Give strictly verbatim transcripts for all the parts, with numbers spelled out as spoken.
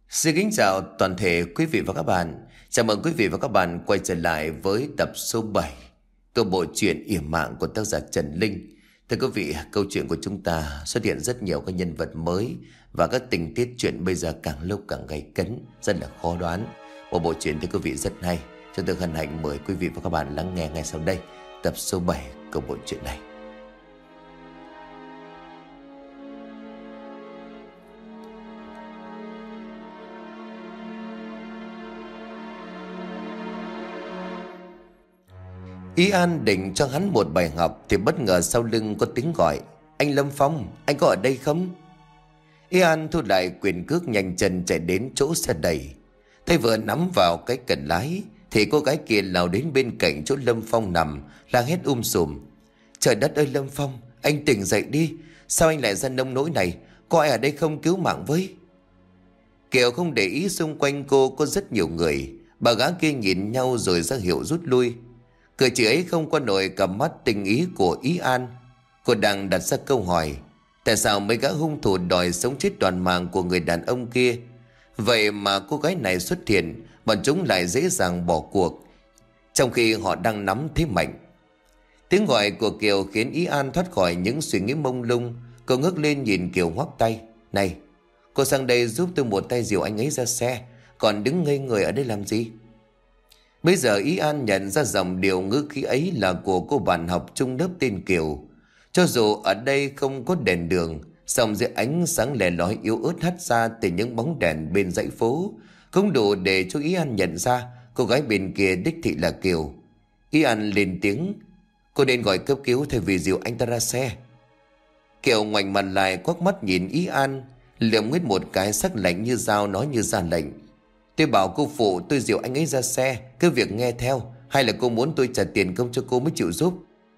Xin kính chào toàn thể quý vị và các bạn. Chào mừng quý vị và các bạn quay trở lại với tập số bảy của bộ truyện Yểm Mạng của tác giả Trần Linh. Thưa quý vị, câu chuyện của chúng ta xuất hiện rất nhiều các nhân vật mới và các tình tiết chuyện bây giờ càng lúc càng gay cấn, rất là khó đoán. Một bộ truyện thưa quý vị rất hay. Chúng tôi hân hạnh mời quý vị và các bạn lắng nghe ngay sau đây tập số bảy của bộ truyện này. Ý An định cho hắn một bài học thì bất ngờ sau lưng có tiếng gọi: "Anh Lâm Phong, anh có ở đây không?" Ý An thu lại quyền cước, nhanh chân chạy đến chỗ xe đẩy. Thấy vừa nắm vào cái cần lái thì cô gái kia lao đến bên cạnh chỗ Lâm Phong nằm, la hét um sùm: "Trời đất ơi Lâm Phong, anh tỉnh dậy đi. Sao anh lại ra nông nỗi này? Có ai ở đây không, cứu mạng với?" Kiều không để ý xung quanh cô có rất nhiều người. Bà gã kia nhìn nhau rồi ra hiệu rút lui. Cử chỉ ấy không qua nổi cặp mắt tình ý của Ý An. Cô đang đặt ra câu hỏi: tại sao mấy gã hung thủ đòi sống chết toàn mạng của người đàn ông kia? Vậy mà cô gái này xuất hiện, bọn chúng lại dễ dàng bỏ cuộc, trong khi họ đang nắm thế mạnh. Tiếng gọi của Kiều khiến Ý An thoát khỏi những suy nghĩ mông lung. Cô ngước lên nhìn Kiều ngoắc tay: "Này, cô sang đây giúp tôi một tay dìu anh ấy ra xe, còn đứng ngây người ở đây làm gì?" Bây giờ Ý An nhận ra dòng điệu ngữ khí ấy là của cô bạn học chung lớp tên Kiều. Cho dù ở đây không có đèn đường, song dưới ánh sáng lẻ lói yếu ớt hắt ra từ những bóng đèn bên dãy phố cũng đủ để cho Ý An nhận ra cô gái bên kia đích thị là Kiều. Ý An lên tiếng: "Cô nên gọi cấp cứu thay vì dìu anh ta ra xe." Kiều ngoảnh mặt lại quắc mắt nhìn Ý An, liệm nguyết một cái sắc lạnh như dao, nói như ra lệnh: "Tôi bảo cô phụ tôi dìu anh ấy ra xe, cứ việc nghe theo, hay là cô muốn tôi trả tiền công cho cô mới chịu giúp?"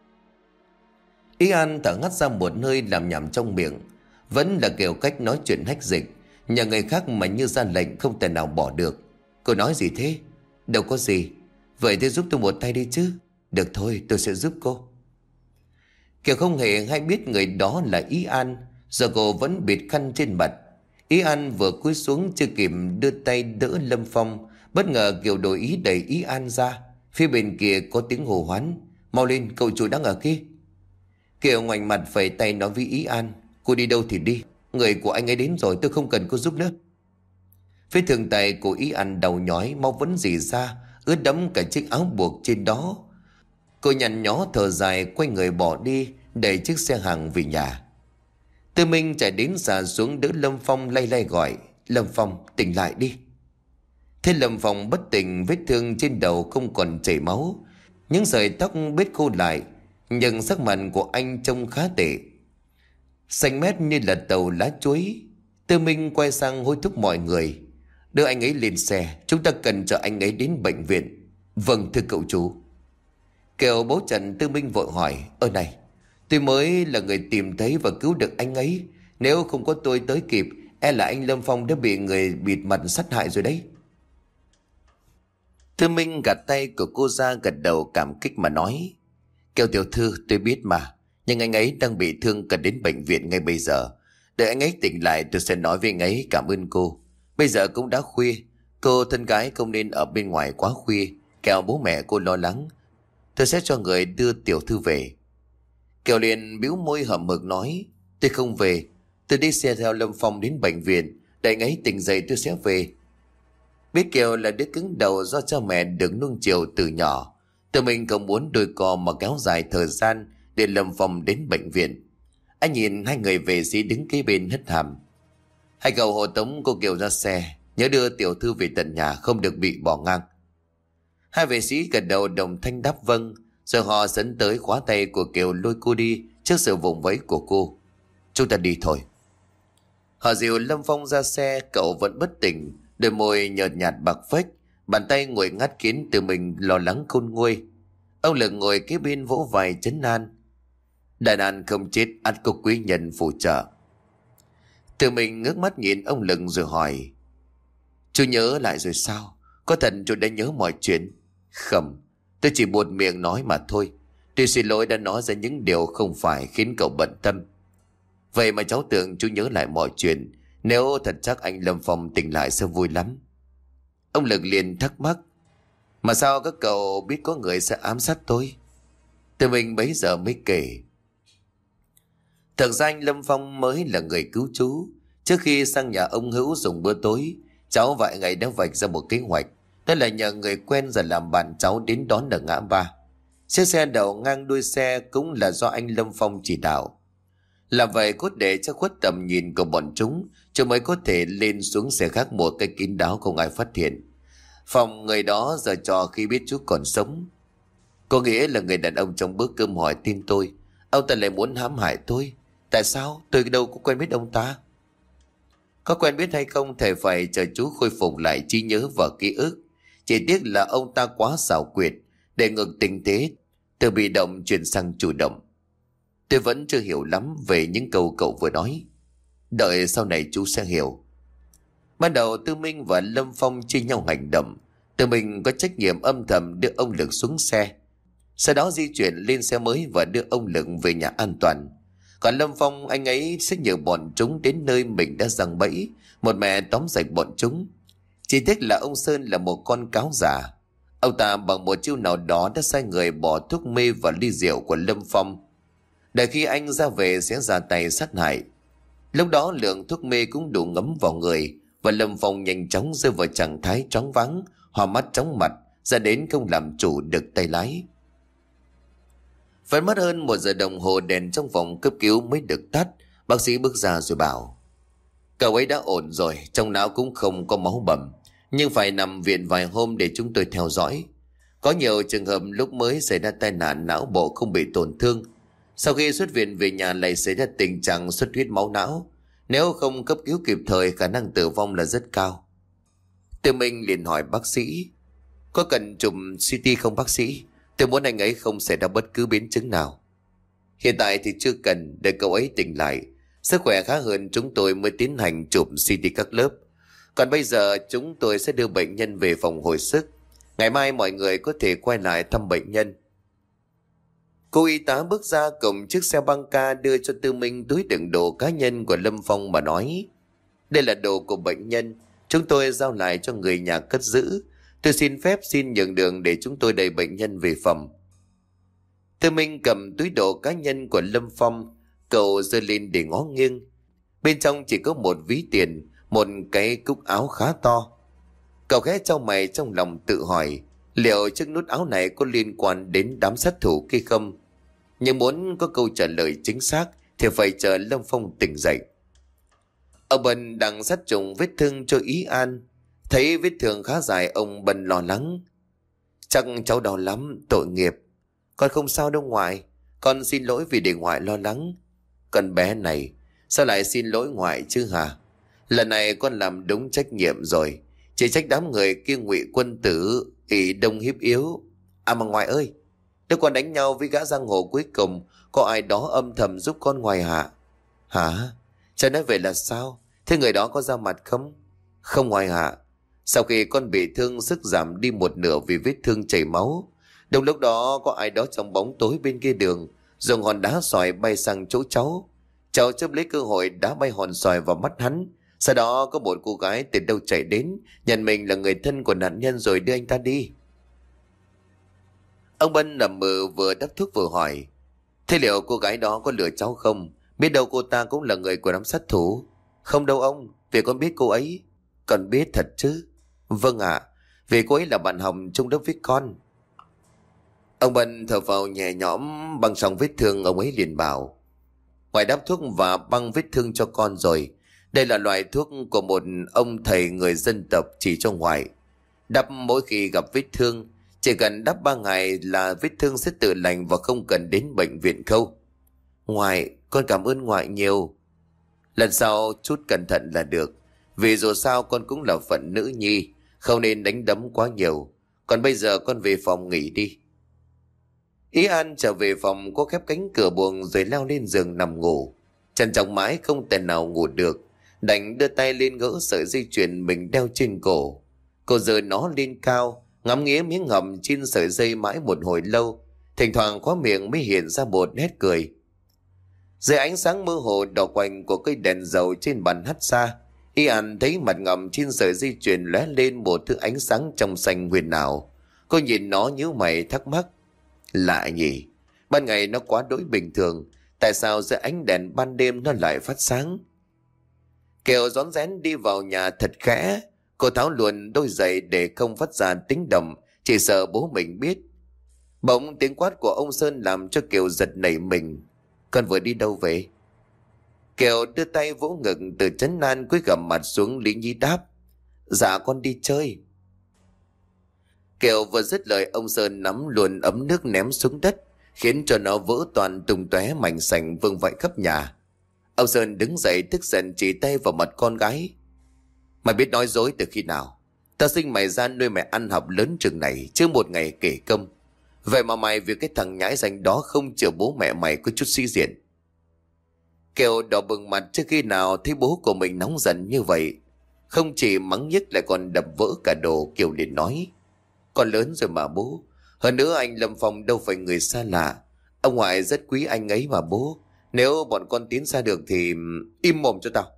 Ý An thở ngắt ra một hơi, làm nhảm trong miệng. Vẫn là kiểu cách nói chuyện hách dịch, nhà người khác mà như ra lệnh không thể nào bỏ được. "Cô nói gì thế?" "Đâu có gì." "Vậy thì giúp tôi một tay đi chứ." "Được thôi, tôi sẽ giúp cô." Kiều không hề hay biết người đó là Ý An. Giờ cô vẫn bịt khăn trên mặt. Ý An vừa cúi xuống chưa kịp đưa tay đỡ Lâm Phong, bất ngờ Kiều đổi ý đẩy Ý An ra. Phía bên kia có tiếng hô hoán: "Mau lên, cậu chủ đang ở kia." Kiều ngoảnh mặt phẩy tay nói với Ý An: "Cô đi đâu thì đi, người của anh ấy đến rồi, tôi không cần cô giúp nữa." Phía thường tay của Ý An đầu nhói, máu vẫn rỉ ra, ướt đẫm cả chiếc áo buộc trên đó. Cô nhăn nhó thở dài, quay người bỏ đi, đẩy chiếc xe hàng về nhà. Tư Minh chạy đến xà xuống đỡ Lâm Phong, lay lay gọi: "Lâm Phong, tỉnh lại đi." Thế Lâm Phong bất tỉnh, vết thương trên đầu không còn chảy máu, những sợi tóc bết khô lại, nhưng sắc mặt của anh trông khá tệ, xanh mét như là tàu lá chuối. Tư Minh quay sang hối thúc mọi người: "Đưa anh ấy lên xe, chúng ta cần chở anh ấy đến bệnh viện." "Vâng thưa cậu chủ." Kiều bố Trần Tư Minh vội hỏi: "Ơ này, tôi mới là người tìm thấy và cứu được anh ấy. Nếu không có tôi tới kịp, e là anh Lâm Phong đã bị người bịt mặt sát hại rồi đấy." Tư Minh gạt tay của cô ra, gật đầu cảm kích mà nói: "Kiều tiểu thư, tôi biết mà, nhưng anh ấy đang bị thương, cần đến bệnh viện ngay bây giờ. Đợi anh ấy tỉnh lại tôi sẽ nói với anh ấy cảm ơn cô. Bây giờ cũng đã khuya, cô thân gái không nên ở bên ngoài quá khuya, kẻo bố mẹ cô lo lắng. Tôi sẽ cho người đưa tiểu thư về." Kiều liền bĩu môi hậm hực nói: "Tôi không về, tôi đi xe theo Lâm Phong đến bệnh viện, để anh ấy tỉnh dậy tôi sẽ về." Biết Kiều là đứa cứng đầu do cha mẹ được nuông chiều từ nhỏ, Tự mình không muốn đôi co mà kéo dài thời gian để Lâm Phong đến bệnh viện. Anh nhìn hai người vệ sĩ đứng kế bên hất hàm: "Hai cậu hộ tống cô Kiều ra xe, nhớ đưa tiểu thư về tận nhà, không được bị bỏ ngang." Hai vệ sĩ gật đầu đồng thanh đáp vâng, rồi họ dẫn tới khóa tay của Kiều, lôi cô đi trước sự vùng vẫy của cô. "Chúng ta đi thôi." Họ dìu Lâm Phong ra xe, cậu vẫn bất tỉnh, đôi môi nhợt nhạt bạc phách, bàn tay nguội ngắt khiến Từ mình lo lắng khôn nguôi. Ông Lực ngồi kế bên vỗ vai trấn an: "Đại nạn không chết, ắt có quý nhân phù trợ." Từ mình ngước mắt nhìn ông Lực rồi hỏi: "Chú nhớ lại rồi sao? Có thật chú đã nhớ mọi chuyện?" "Không, tôi chỉ buột miệng nói mà thôi. Tôi xin lỗi đã nói ra những điều không phải khiến cậu bận tâm." "Vậy mà cháu tưởng chú nhớ lại mọi chuyện, Nếu thật chắc anh Lâm Phong tỉnh lại sẽ vui lắm. Ông Lực liền thắc mắc, mà sao các cậu biết có người sẽ ám sát tôi? Tư Minh bấy giờ mới kể. Thực ra anh Lâm Phong mới là người cứu chú. Trước khi sang nhà ông Hữu dùng bữa tối, cháu vài ngày đã vạch ra một kế hoạch. Đó là nhờ người quen rồi làm bạn cháu đến đón ở ngã ba. Chiếc xe đậu ngang đuôi xe cũng là do anh Lâm Phong chỉ đạo. Làm vậy cốt để cho khuất tầm nhìn của bọn chúng, chúng mới có thể lên xuống xe khác một cách kín đáo không ai phát hiện. Phòng người đó giờ cho khi biết chú còn sống. Có nghĩa là người đàn ông trong bữa cơm hỏi tin tôi. Ông ta lại muốn hãm hại tôi. Tại sao? Tôi đâu có quen biết ông ta. Có quen biết hay không thầy phải chờ chú khôi phục lại trí nhớ và ký ức. Chỉ tiếc là ông ta quá xảo quyệt, để ngược tình thế từ bị động chuyển sang chủ động. Tôi vẫn chưa hiểu lắm về những câu cậu vừa nói. Đợi sau này chú sẽ hiểu. Ban đầu Tư Minh và Lâm Phong chia nhau hành động. Tư Minh có trách nhiệm âm thầm đưa ông Lực xuống xe, sau đó di chuyển lên xe mới và đưa ông Lực về nhà an toàn. Còn Lâm Phong, anh ấy sẽ nhờ bọn chúng đến nơi mình đã giăng bẫy, một mẹ tóm sạch bọn chúng. Chỉ tiếc là ông Sơn là một con cáo giả. Ông ta bằng một chiêu nào đó đã sai người bỏ thuốc mê vào ly rượu của Lâm Phong. Đợi khi anh ra về sẽ ra tay sát hại. Lúc đó lượng thuốc mê cũng đủ ngấm vào người, và Lâm Phong nhanh chóng rơi vào trạng thái choáng váng, hoa mắt chóng mặt, ra đến không làm chủ được tay lái. Phải mất hơn một giờ đồng hồ đèn trong phòng cấp cứu mới được tắt. Bác sĩ bước ra rồi bảo, cậu ấy đã ổn rồi, trong não cũng không có máu bầm, nhưng phải nằm viện vài hôm để chúng tôi theo dõi. Có nhiều trường hợp lúc mới xảy ra tai nạn não bộ không bị tổn thương, sau khi xuất viện về nhà lại xảy ra tình trạng xuất huyết máu não. Nếu không cấp cứu kịp thời, khả năng tử vong là rất cao. Tư Minh liền hỏi bác sĩ, có cần chụp xê tê không bác sĩ? Tôi muốn anh ấy không xảy ra bất cứ biến chứng nào. Hiện tại thì chưa cần, để cậu ấy tỉnh lại, sức khỏe khá hơn chúng tôi mới tiến hành chụp xê tê các lớp. Còn bây giờ chúng tôi sẽ đưa bệnh nhân về phòng hồi sức. Ngày mai mọi người có thể quay lại thăm bệnh nhân. Cô y tá bước ra cổng chiếc xe băng ca, đưa cho Tư Minh túi đựng đồ cá nhân của Lâm Phong mà nói, đây là đồ của bệnh nhân, chúng tôi giao lại cho người nhà cất giữ. Tôi xin phép xin nhường đường để chúng tôi đẩy bệnh nhân về phòng. Tư Minh cầm túi đồ cá nhân của Lâm Phong, cậu giơ lên để ngó nghiêng. Bên trong chỉ có một ví tiền, một cái cúc áo khá to. Cậu khẽ chau mày trong lòng tự hỏi, liệu chiếc nút áo này có liên quan đến đám sát thủ kia không? Nhưng muốn có câu trả lời chính xác thì phải chờ Lâm Phong tỉnh dậy. Ông Bần đang sát trùng vết thương cho Ý An. Thấy vết thương khá dài, ông Bần lo lắng. Chắc cháu đau lắm, tội nghiệp. Con không sao đâu ngoại. Con xin lỗi vì để ngoại lo lắng. Con bé này, sao lại xin lỗi ngoại chứ hả? Lần này con làm đúng trách nhiệm rồi. Chỉ trách đám người kia ngụy quân tử, ỷ đông hiếp yếu. À mà ngoại ơi, nếu con đánh nhau với gã giang hồ cuối cùng, có ai đó âm thầm giúp con ngoài hả? Hả? Cha nói vậy là sao? Thế người đó có ra mặt không? Không ngoài hả? Sau khi con bị thương, sức giảm đi một nửa vì vết thương chảy máu. Đồng lúc đó có ai đó trong bóng tối bên kia đường dùng hòn đá xoài bay sang chỗ cháu. Cháu chấp lấy cơ hội đá bay hòn xoài vào mắt hắn. Sau đó có một cô gái từ đâu chạy đến, nhận mình là người thân của nạn nhân rồi đưa anh ta đi. Ông Bân nằm mơ vừa đắp thuốc vừa hỏi, thế liệu cô gái đó có lừa cháu không? Biết đâu cô ta cũng là người của đám sát thủ. Không đâu ông, vì con biết cô ấy. Con biết thật chứ? Vâng ạ, à, vì cô ấy là bạn học chung lớp với con. Ông Bân thở vào nhẹ nhõm, băng xong vết thương, ông ấy liền bảo, ngoài đắp thuốc và băng vết thương cho con rồi, đây là loại thuốc của một ông thầy người dân tộc chỉ cho ngoại. Đắp mỗi khi gặp vết thương, chỉ cần đắp ba ngày là vết thương sẽ tự lành và không cần đến bệnh viện khâu. Ngoại, con cảm ơn ngoại nhiều. Lần sau chút cẩn thận là được, vì dù sao con cũng là phận nữ nhi, không nên đánh đấm quá nhiều. Còn bây giờ con về phòng nghỉ đi. Ý An trở về phòng, có khép cánh cửa buồng rồi leo lên giường nằm ngủ. Trằn trọc mãi không thể nào ngủ được, đành đưa tay lên gỡ sợi dây chuyền mình đeo trên cổ. Cô giơ nó lên cao, ngắm nghía miếng ngậm trên sợi dây mãi một hồi lâu, thỉnh thoảng khóe miệng mới hiện ra một nét cười. Dưới ánh sáng mơ hồ đỏ quạnh của cây đèn dầu trên bàn hắt xa, Y An thấy mặt ngầm trên sợi dây chuyền lóe lên một thứ ánh sáng trong xanh huyền ảo. Cô nhìn nó nhíu mày thắc mắc. Lạ nhỉ, ban ngày nó quá đỗi bình thường, tại sao dưới ánh đèn ban đêm nó lại phát sáng? Kiều rón rén đi vào nhà thật khẽ. Cô tháo luôn đôi giày để không phát ra tiếng động, chỉ sợ bố mình biết. Bỗng tiếng quát của ông Sơn làm cho Kiều giật nảy mình. Con vừa đi đâu về? Kiều đưa tay vỗ ngực từ trấn an, cúi gằm mặt xuống lý nhí đáp. Dạ con đi chơi. Kiều vừa dứt lời, ông Sơn nắm luôn ấm nước ném xuống đất, khiến cho nó vỡ toàn tung tóe mảnh sành vương vãi khắp nhà. Ông Sơn đứng dậy tức giận chỉ tay vào mặt con gái. Mày biết nói dối từ khi nào? Tao sinh mày ra nuôi mày ăn học lớn chừng này, chưa một ngày kể công. Vậy mà mày vì cái thằng nhãi danh đó không chịu bố mẹ mày có chút sĩ diện. Kiều đỏ bừng mặt trước khi nào thấy bố của mình nóng giận như vậy. Không chỉ mắng nhiếc lại còn đập vỡ cả đồ. Kiều liền nói. Con lớn rồi mà bố. Hơn nữa anh Lâm Phong đâu phải người xa lạ. Ông ngoại rất quý anh ấy mà bố. Nếu bọn con tiến xa được thì im mồm cho tao.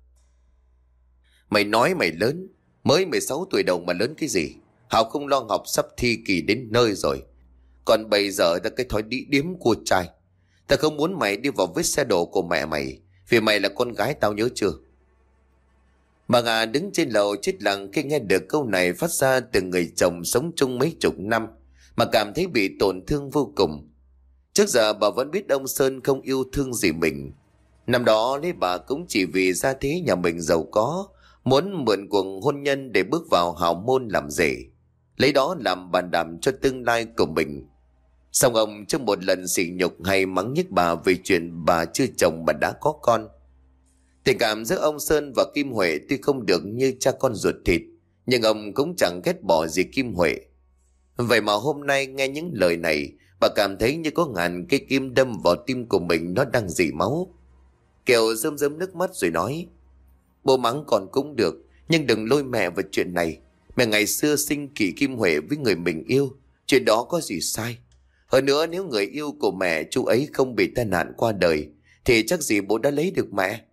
Mày nói mày lớn, mới mười sáu tuổi đầu mà lớn cái gì? Hào không lo học sắp thi kỳ đến nơi rồi. Còn bây giờ ta cái thói đĩ điếm cua trai. Ta không muốn mày đi vào vết xe đổ của mẹ mày, vì mày là con gái tao nhớ chưa? Bà Nga đứng trên lầu chết lặng khi nghe được câu này phát ra từ người chồng sống chung mấy chục năm, mà cảm thấy bị tổn thương vô cùng. Trước giờ bà vẫn biết ông Sơn không yêu thương gì mình. Năm đó lấy bà cũng chỉ vì gia thế nhà mình giàu có, muốn mượn cuộc hôn nhân để bước vào hào môn làm rể, lấy đó làm bàn đạp cho tương lai của mình. Xong ông trong một lần sỉ nhục hay mắng nhiếc bà về chuyện bà chưa chồng mà đã có con. Tình cảm giữa ông Sơn và Kim Huệ tuy không được như cha con ruột thịt, nhưng ông cũng chẳng ghét bỏ gì Kim Huệ. Vậy mà hôm nay nghe những lời này, bà cảm thấy như có ngàn cây kim đâm vào tim của mình, nó đang rỉ máu. Kiều rơm rớm nước mắt rồi nói. Bố mắng con cũng được, nhưng đừng lôi mẹ vào chuyện này. Mẹ ngày xưa sinh kỷ Kim Huệ với người mình yêu, chuyện đó có gì sai. Hơn nữa nếu người yêu của mẹ chú ấy không bị tai nạn qua đời, thì chắc gì bố đã lấy được mẹ.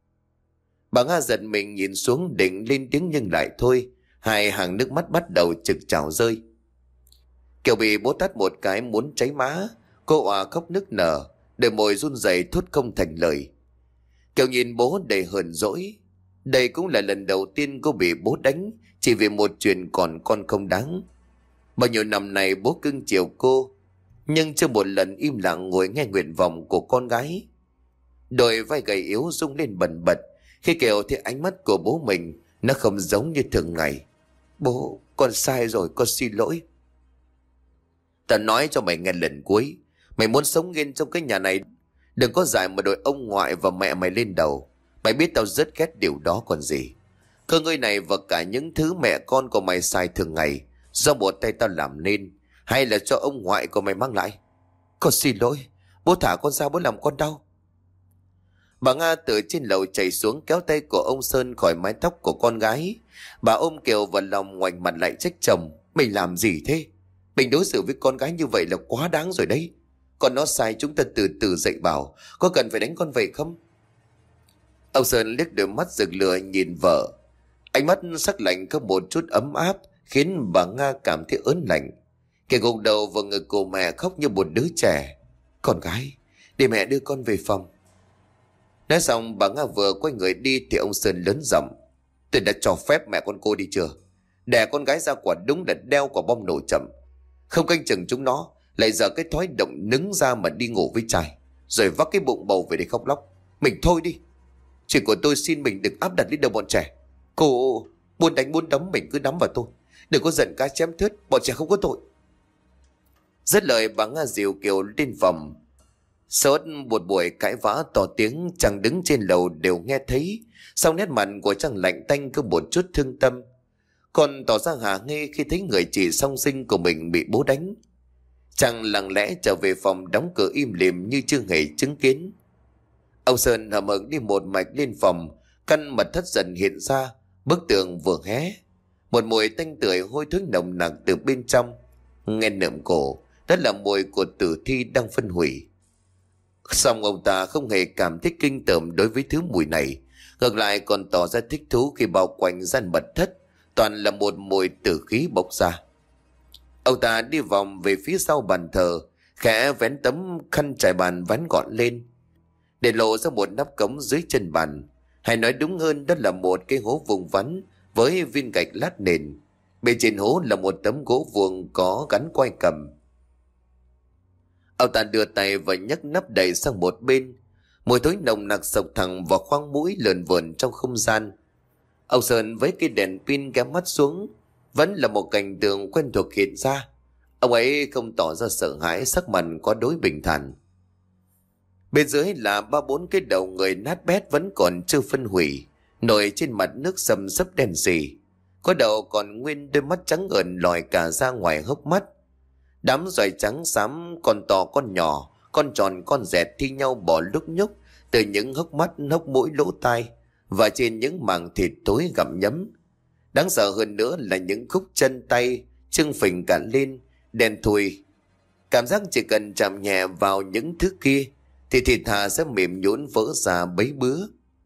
Bà Nga giật mình nhìn xuống định lên tiếng nhưng lại thôi. Hai hàng nước mắt bắt đầu trực trào rơi. Kiều bị bố tát một cái muốn cháy má. Cô òa khóc nức nở, đôi môi run rẩy thốt không thành lời. Kiều nhìn bố đầy hờn dỗi. Đây cũng là lần đầu tiên cô bị bố đánh, chỉ vì một chuyện còn con không đáng. Bao nhiêu năm nay bố cưng chiều cô, nhưng chưa một lần im lặng ngồi nghe nguyện vọng của con gái. Đôi vai gầy yếu rung lên bần bật khi Kiều thấy ánh mắt của bố mình, nó không giống như thường ngày. Bố, con sai rồi, con xin lỗi. Ta nói cho mày nghe lần cuối, mày muốn sống yên trong cái nhà này, đừng có dại mà đội ông ngoại và mẹ mày lên đầu. Mày biết tao rất ghét điều đó còn gì. Cơ ngơi này và cả những thứ mẹ con của mày sai thường ngày, do một tay tao làm nên, hay là cho ông ngoại của mày mang lại? Con xin lỗi, bố thả con ra, bố làm con đau. Bà Nga từ trên lầu chạy xuống kéo tay của ông Sơn khỏi mái tóc của con gái. Bà ôm Kiều vào lòng ngoảnh mặt lại trách chồng. Mình làm gì thế? Mình đối xử với con gái như vậy là quá đáng rồi đấy. Còn nó sai chúng ta từ từ dạy bảo, có cần phải đánh con vậy không? Ông Sơn liếc đôi mắt rực lửa nhìn vợ. Ánh mắt sắc lạnh có một chút ấm áp, khiến bà Nga cảm thấy ớn lạnh. Kẻ gục đầu vào ngực của mẹ khóc như một đứa trẻ. Con gái, để mẹ đưa con về phòng. Nói xong bà Nga vừa quay người đi thì ông Sơn lớn giọng. Tôi đã cho phép mẹ con cô đi chưa? Đẻ con gái ra quả đúng là đeo quả bom nổ chậm. Không canh chừng chúng nó, lại giờ cái thói động nứng ra mà đi ngủ với trai, rồi vác cái bụng bầu về đây khóc lóc. Mình thôi đi. Chuyện của tôi xin mình đừng áp đặt lên đầu bọn trẻ. Cô muốn đánh muốn đấm mình cứ nắm vào tôi. Đừng có giận cá chém thớt, bọn trẻ không có tội. Dứt lời bà Nga dìu Kiều lên phòng. Suốt một buổi cãi vã to tiếng, chàng đứng trên lầu đều nghe thấy. Sau nét mặt của chàng lạnh tanh có một chút thương tâm, còn tỏ ra hả hê khi thấy người chị song sinh của mình bị bố đánh. Chàng lặng lẽ trở về phòng, đóng cửa im lìm như chưa hề chứng kiến. Ông Sơn hậm hực đi một mạch lên phòng. Căn mật thất dần hiện ra, bức tường vừa hé, một mùi tanh tưởi hôi thối nồng nặc từ bên trong. Nghe nượm cổ, đó là mùi của tử thi đang phân hủy. Song ông ta không hề cảm thấy kinh tởm đối với thứ mùi này. Ngược lại còn tỏ ra thích thú khi bao quanh gian mật thất toàn là một mùi tử khí bốc ra. Ông ta đi vòng về phía sau bàn thờ, khẽ vén tấm khăn trải bàn ván gọn lên, để lộ ra một nắp cống dưới chân bàn. Hay nói đúng hơn, đó là một cái hố vùng vắn với viên gạch lát nền. Bên trên hố là một tấm gỗ vuông có gắn quai cầm. Ông ta đưa tay và nhấc nắp đậy sang một bên. Mùi thối nồng nặc sộc thẳng vào khoang mũi lờn vờn trong không gian. Ông Sơn với cái đèn pin ghé mắt xuống, vẫn là một cảnh tượng quen thuộc hiện ra. Ông ấy không tỏ ra sợ hãi, sắc mặt có đối bình thản. Bên dưới là ba bốn cái đầu người nát bét vẫn còn chưa phân hủy, nổi trên mặt nước sầm sấp đen sì. Có đầu còn nguyên đôi mắt trắng ẩn lòi cả ra ngoài hốc mắt. Đám giòi trắng xám, con to con nhỏ, con tròn con dẹt thi nhau bò lúc nhúc từ những hốc mắt, hốc mũi, lỗ tai và trên những mảng thịt tối gặm nhấm. Đáng sợ hơn nữa là những khúc chân tay trưng phình cả lên, đen thui. Cảm giác chỉ cần chạm nhẹ vào những thứ kia thì thịt thà sẽ mềm nhũn vỡ ra bấy bứa.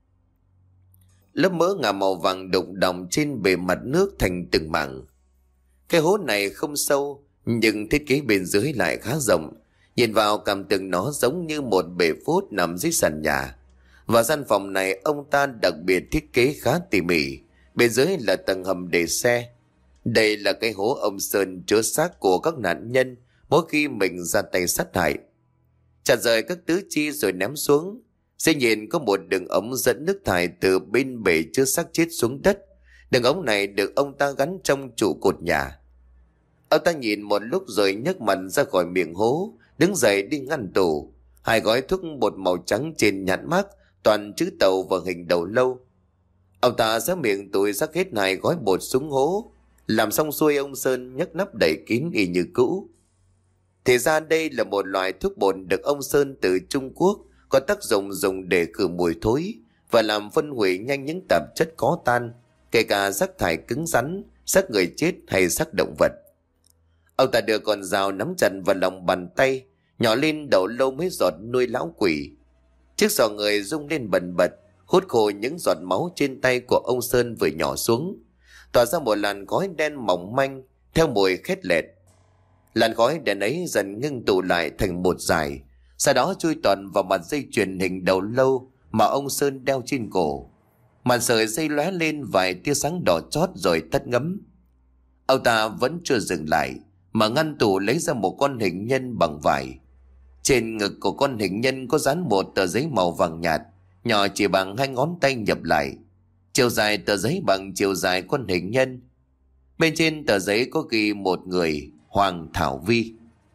Lớp mỡ ngà màu vàng đục đọng trên bề mặt nước thành từng mảng. Cái hố này không sâu, nhưng thiết kế bên dưới lại khá rộng. Nhìn vào cảm tưởng nó giống như một bể phốt nằm dưới sàn nhà. Và gian phòng này ông ta đặc biệt thiết kế khá tỉ mỉ. Bên dưới là tầng hầm để xe. Đây là cái hố ông Sơn chứa xác của các nạn nhân mỗi khi mình ra tay sát hại. Chặt rời các tứ chi rồi ném xuống. Sẽ nhìn có một đường ống dẫn nước thải từ bên bể chứa xác chết xuống đất. Đường ống này được ông ta gắn trong trụ cột nhà. Ông ta nhìn một lúc rồi nhấc mặt ra khỏi miệng hố, đứng dậy đi ngăn tủ. Hai gói thuốc bột màu trắng trên nhãn mác toàn chữ tàu và hình đầu lâu. Ông ta xé miệng tụi rắc hết hai gói bột xuống hố. Làm xong xuôi, ông Sơn nhấc nắp đậy kín y như cũ. Thì ra đây là một loại thuốc bột được ông Sơn từ Trung Quốc, có tác dụng dùng để khử mùi thối và làm phân hủy nhanh những tạp chất có tan, kể cả rác thải cứng rắn, xác người chết hay xác động vật. Ông ta đưa con dao nắm chặt vào lòng bàn tay, nhỏ lên đầu lâu mấy giọt nuôi lão quỷ. Chiếc giò người rung lên bần bật, hút khô những giọt máu trên tay của ông Sơn vừa nhỏ xuống, tỏa ra một làn khói đen mỏng manh theo mùi khét lẹt. Làn khói đen ấy dần ngưng tụ lại thành một dải, sau đó chui toàn vào mặt dây chuyền hình đầu lâu mà ông Sơn đeo trên cổ. Màn sợi dây lóe lên vài tia sáng đỏ chót rồi tắt ngấm. Ông ta vẫn chưa dừng lại, mà ngăn tủ lấy ra một con hình nhân bằng vải. Trên ngực của con hình nhân có dán một tờ giấy màu vàng nhạt, nhỏ chỉ bằng hai ngón tay nhập lại. Chiều dài tờ giấy bằng chiều dài con hình nhân. Bên trên tờ giấy có ghi một người, Hoàng Thảo Vi.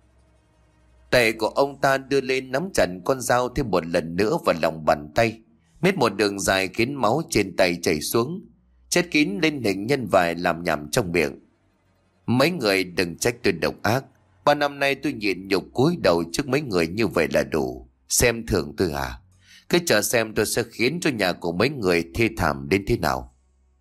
Tay của ông ta đưa lên nắm chặt con dao thêm một lần nữa vào lòng bàn tay, miết một đường dài khiến máu trên tay chảy xuống, chất kín lên hình nhân vải làm nhảm trong miệng. Mấy người đừng trách tôi độc ác. Ba năm nay tôi nhịn nhục cúi đầu trước mấy người như vậy là đủ. Xem thường tôi à? Cứ chờ xem tôi sẽ khiến cho nhà của mấy người thê thảm đến thế nào.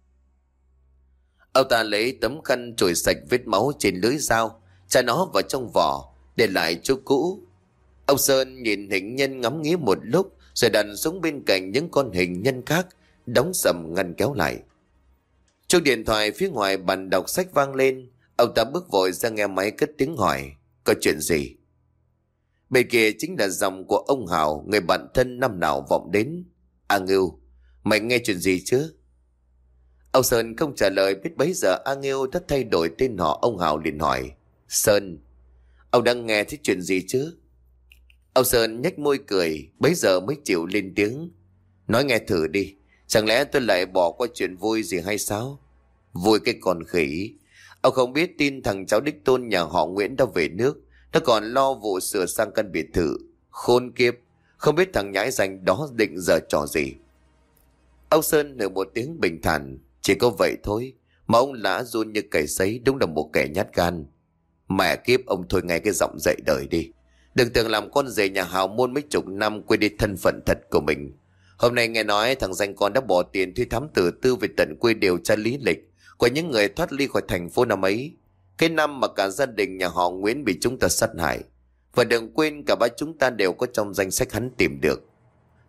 Ông ta lấy tấm khăn chùi sạch vết máu trên lưỡi dao, trả nó vào trong vỏ, để lại chỗ cũ. Ông Sơn nhìn hình nhân ngắm nghía một lúc, rồi đặt xuống bên cạnh những con hình nhân khác, đóng sầm ngăn kéo lại. Chuông điện thoại phía ngoài bàn đọc sách vang lên. Ông ta bước vội ra nghe máy cất tiếng hỏi: có chuyện gì? Bên kia chính là giọng của ông Hào, người bạn thân năm nào vọng đến. A Ngưu, mày nghe chuyện gì chứ? Ông Sơn không trả lời, biết bấy giờ A Ngưu đã thay đổi tên họ. Ông Hào liền hỏi: Sơn, ông đang nghe thấy chuyện gì chứ? Ông Sơn nhếch môi cười, bấy giờ mới chịu lên tiếng: nói nghe thử đi, chẳng lẽ tôi lại bỏ qua chuyện vui gì hay sao? Vui cái con khỉ. Ông không biết tin thằng cháu đích tôn nhà họ Nguyễn đã về nước, nó còn lo vụ sửa sang căn biệt thự. Khôn kiếp, không biết thằng nhãi danh đó định giờ trò gì. Ông Sơn nở một tiếng bình thản: chỉ có vậy thôi, mà ông lã run như cầy sấy, đúng là một kẻ nhát gan. Mẹ kiếp, ông thôi ngay cái giọng dậy đời đi. Đừng tưởng làm con rể nhà hào môn mấy chục năm quên đi thân phận thật của mình. Hôm nay nghe nói thằng danh con đã bỏ tiền thuê thám tử tư về tận quê điều tra lý lịch của những người thoát ly khỏi thành phố năm ấy, cái năm mà cả gia đình nhà họ Nguyễn bị chúng ta sát hại. Và đừng quên cả ba chúng ta đều có trong danh sách hắn tìm được.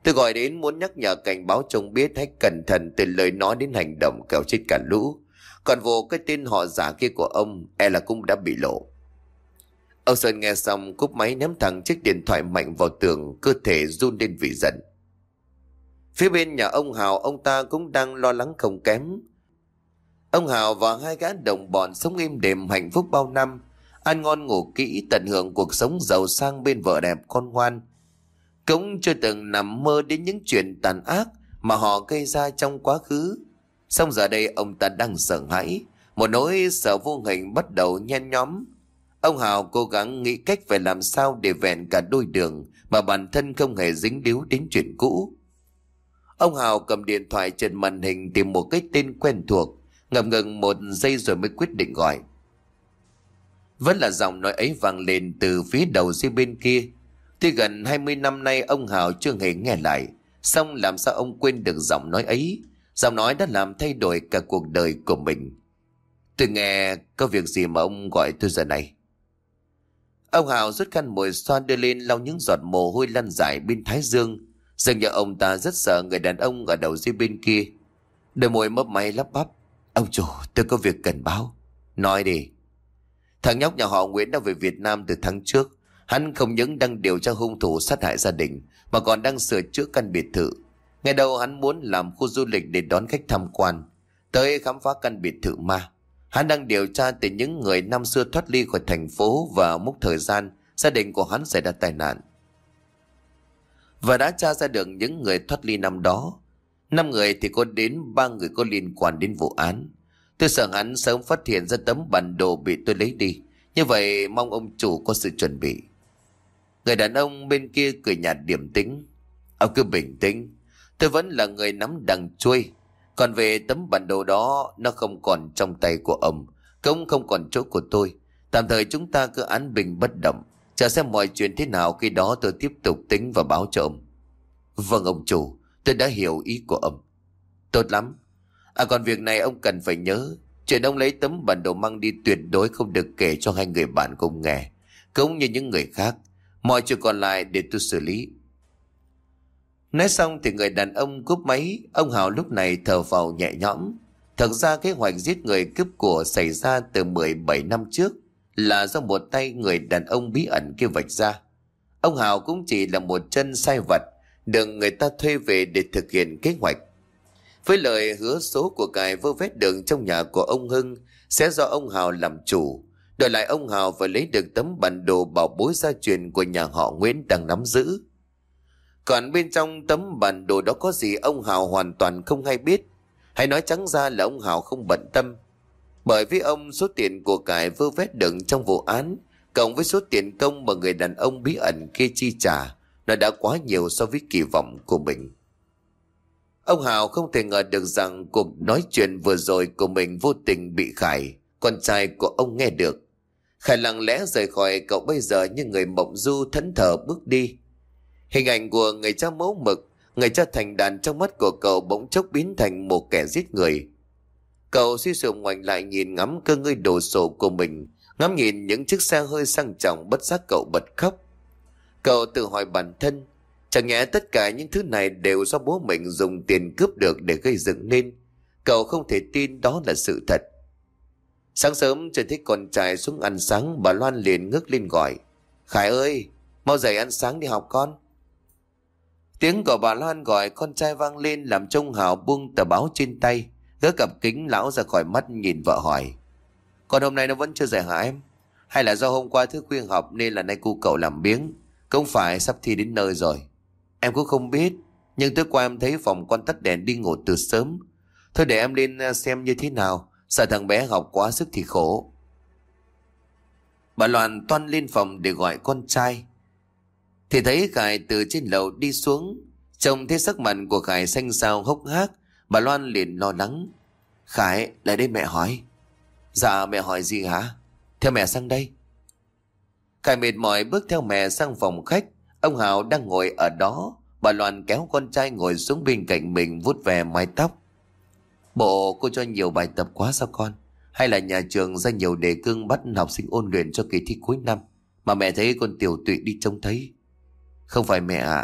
Tôi gọi đến muốn nhắc nhở cảnh báo trông biết hãy cẩn thận từ lời nói đến hành động, kẻo chết cả lũ. Còn vô cái tên họ giả kia của ông e là cũng đã bị lộ. Ông Sơn nghe xong cúp máy, ném thẳng chiếc điện thoại mạnh vào tường, cơ thể run lên vì giận. Phía bên nhà ông Hào, ông ta cũng đang lo lắng không kém. Ông Hào và hai gã đồng bọn sống êm đềm hạnh phúc bao năm, ăn ngon ngủ kỹ, tận hưởng cuộc sống giàu sang bên vợ đẹp con ngoan. Cũng chưa từng nằm mơ đến những chuyện tàn ác mà họ gây ra trong quá khứ. Xong giờ đây ông ta đang sợ hãi, một nỗi sợ vô hình bắt đầu nhen nhóm. Ông Hào cố gắng nghĩ cách phải làm sao để vẹn cả đôi đường mà bản thân không hề dính líu đến chuyện cũ. Ông Hào cầm điện thoại trên màn hình tìm một cái tên quen thuộc, ngập ngừng một giây rồi mới quyết định gọi. Vẫn là giọng nói ấy vang lên từ phía đầu dây bên kia. Tuy gần hai mươi năm nay ông Hào chưa hề nghe lại, song làm sao ông quên được giọng nói ấy. Giọng nói đã làm thay đổi cả cuộc đời của mình. Tôi nghe, có việc gì mà ông gọi tôi giờ này? Ông Hào rút khăn mồi xoa đưa lên lau những giọt mồ hôi lăn dài bên thái dương. Dường như ông ta rất sợ người đàn ông ở đầu dây bên kia. Đôi môi mấp máy lắp bắp. Ông chủ, tôi có việc cần báo. Nói đi. Thằng nhóc nhà họ Nguyễn đã về Việt Nam từ tháng trước. Hắn không những đang điều tra hung thủ sát hại gia đình, mà còn đang sửa chữa căn biệt thự. Ngày đầu hắn muốn làm khu du lịch để đón khách tham quan, tới khám phá căn biệt thự ma. Hắn đang điều tra từ những người năm xưa thoát ly khỏi thành phố và mốc thời gian gia đình của hắn xảy ra tai nạn, và đã tra ra được những người thoát ly năm đó. Năm người thì có đến ba người có liên quan đến vụ án. Tôi sợ hắn sớm phát hiện ra tấm bản đồ bị tôi lấy đi, như vậy mong ông chủ có sự chuẩn bị. Người đàn ông bên kia cười nhạt điềm tĩnh. Ông cứ bình tĩnh, tôi vẫn là người nắm đằng chuôi. Còn về tấm bản đồ đó, nó không còn trong tay của ông, cũng không còn chỗ của tôi. Tạm thời chúng ta cứ án bình bất động, chờ xem mọi chuyện thế nào, khi đó tôi tiếp tục tính và báo cho ông. Vâng ông chủ, tôi đã hiểu ý của ông. Tốt lắm. À còn việc này ông cần phải nhớ, chuyện ông lấy tấm bản đồ mang đi tuyệt đối không được kể cho hai người bạn của ông nghe, cũng như những người khác. Mọi chuyện còn lại để tôi xử lý. Nói xong thì người đàn ông cúp máy. Ông Hào lúc này thở phào nhẹ nhõm. Thật ra kế hoạch giết người cướp của xảy ra từ mười bảy năm trước là do một tay người đàn ông bí ẩn kia vạch ra. Ông Hào cũng chỉ là một chân sai vặt được người ta thuê về để thực hiện kế hoạch. Với lời hứa số của cải vơ vét được trong nhà của ông Hưng sẽ do ông Hào làm chủ, đổi lại ông Hào phải lấy được tấm bản đồ bảo bối gia truyền của nhà họ Nguyễn đang nắm giữ. Còn bên trong tấm bản đồ đó có gì ông Hào hoàn toàn không hay biết. Hay nói trắng ra là ông Hào không bận tâm. Bởi vì ông, số tiền của cải vơ vét được trong vụ án cộng với số tiền công mà người đàn ông bí ẩn kia chi trả, nó đã quá nhiều so với kỳ vọng của mình. Ông Hào không thể ngờ được rằng cuộc nói chuyện vừa rồi của mình vô tình bị Khải, con trai của ông, nghe được. Khải lặng lẽ rời khỏi cậu bây giờ như người mộng du thẫn thờ bước đi. Hình ảnh của người cha mẫu mực, người cha thành đàn trong mắt của cậu bỗng chốc biến thành một kẻ giết người. Cậu suy sụp ngoảnh lại nhìn ngắm cơ ngơi đồ sộ của mình, ngắm nhìn những chiếc xe hơi sang trọng, bất giác cậu bật khóc. Cậu tự hỏi bản thân, chẳng nhẽ tất cả những thứ này đều do bố mình dùng tiền cướp được để gây dựng nên. Cậu không thể tin đó là sự thật. Sáng sớm trời thấy con trai xuống ăn sáng, bà Loan liền ngước lên gọi. Khải ơi, mau dậy ăn sáng đi học con. Tiếng của bà Loan gọi con trai vang lên làm cho ông Hào buông tờ báo trên tay, gỡ cặp kính lão ra khỏi mắt, nhìn vợ hỏi. Còn hôm nay nó vẫn chưa dậy hả em? Hay là do hôm qua thức khuya học nên là nay cu cậu làm biếng? Không phải sắp thi đến nơi rồi? Em cũng không biết, nhưng tối qua em thấy phòng con tắt đèn đi ngủ từ sớm. Thôi để em lên xem như thế nào, sợ thằng bé học quá sức thì khổ. Bà Loan toan lên phòng để gọi con trai thì thấy Khải từ trên lầu đi xuống. Trông thấy sắc mặt của Khải xanh xao hốc hác, bà Loan liền lo lắng. Khải, lại đây mẹ hỏi. Dạ mẹ hỏi gì hả? Theo mẹ sang đây. Khải mệt mỏi bước theo mẹ sang phòng khách. Ông Hào đang ngồi ở đó. Bà Loan kéo con trai ngồi xuống bên cạnh mình, vuốt về mái tóc. Bộ cô cho nhiều bài tập quá sao con? Hay là nhà trường ra nhiều đề cương bắt học sinh ôn luyện cho kỳ thi cuối năm, mà mẹ thấy con tiểu tụy đi trông thấy? Không phải mẹ ạ,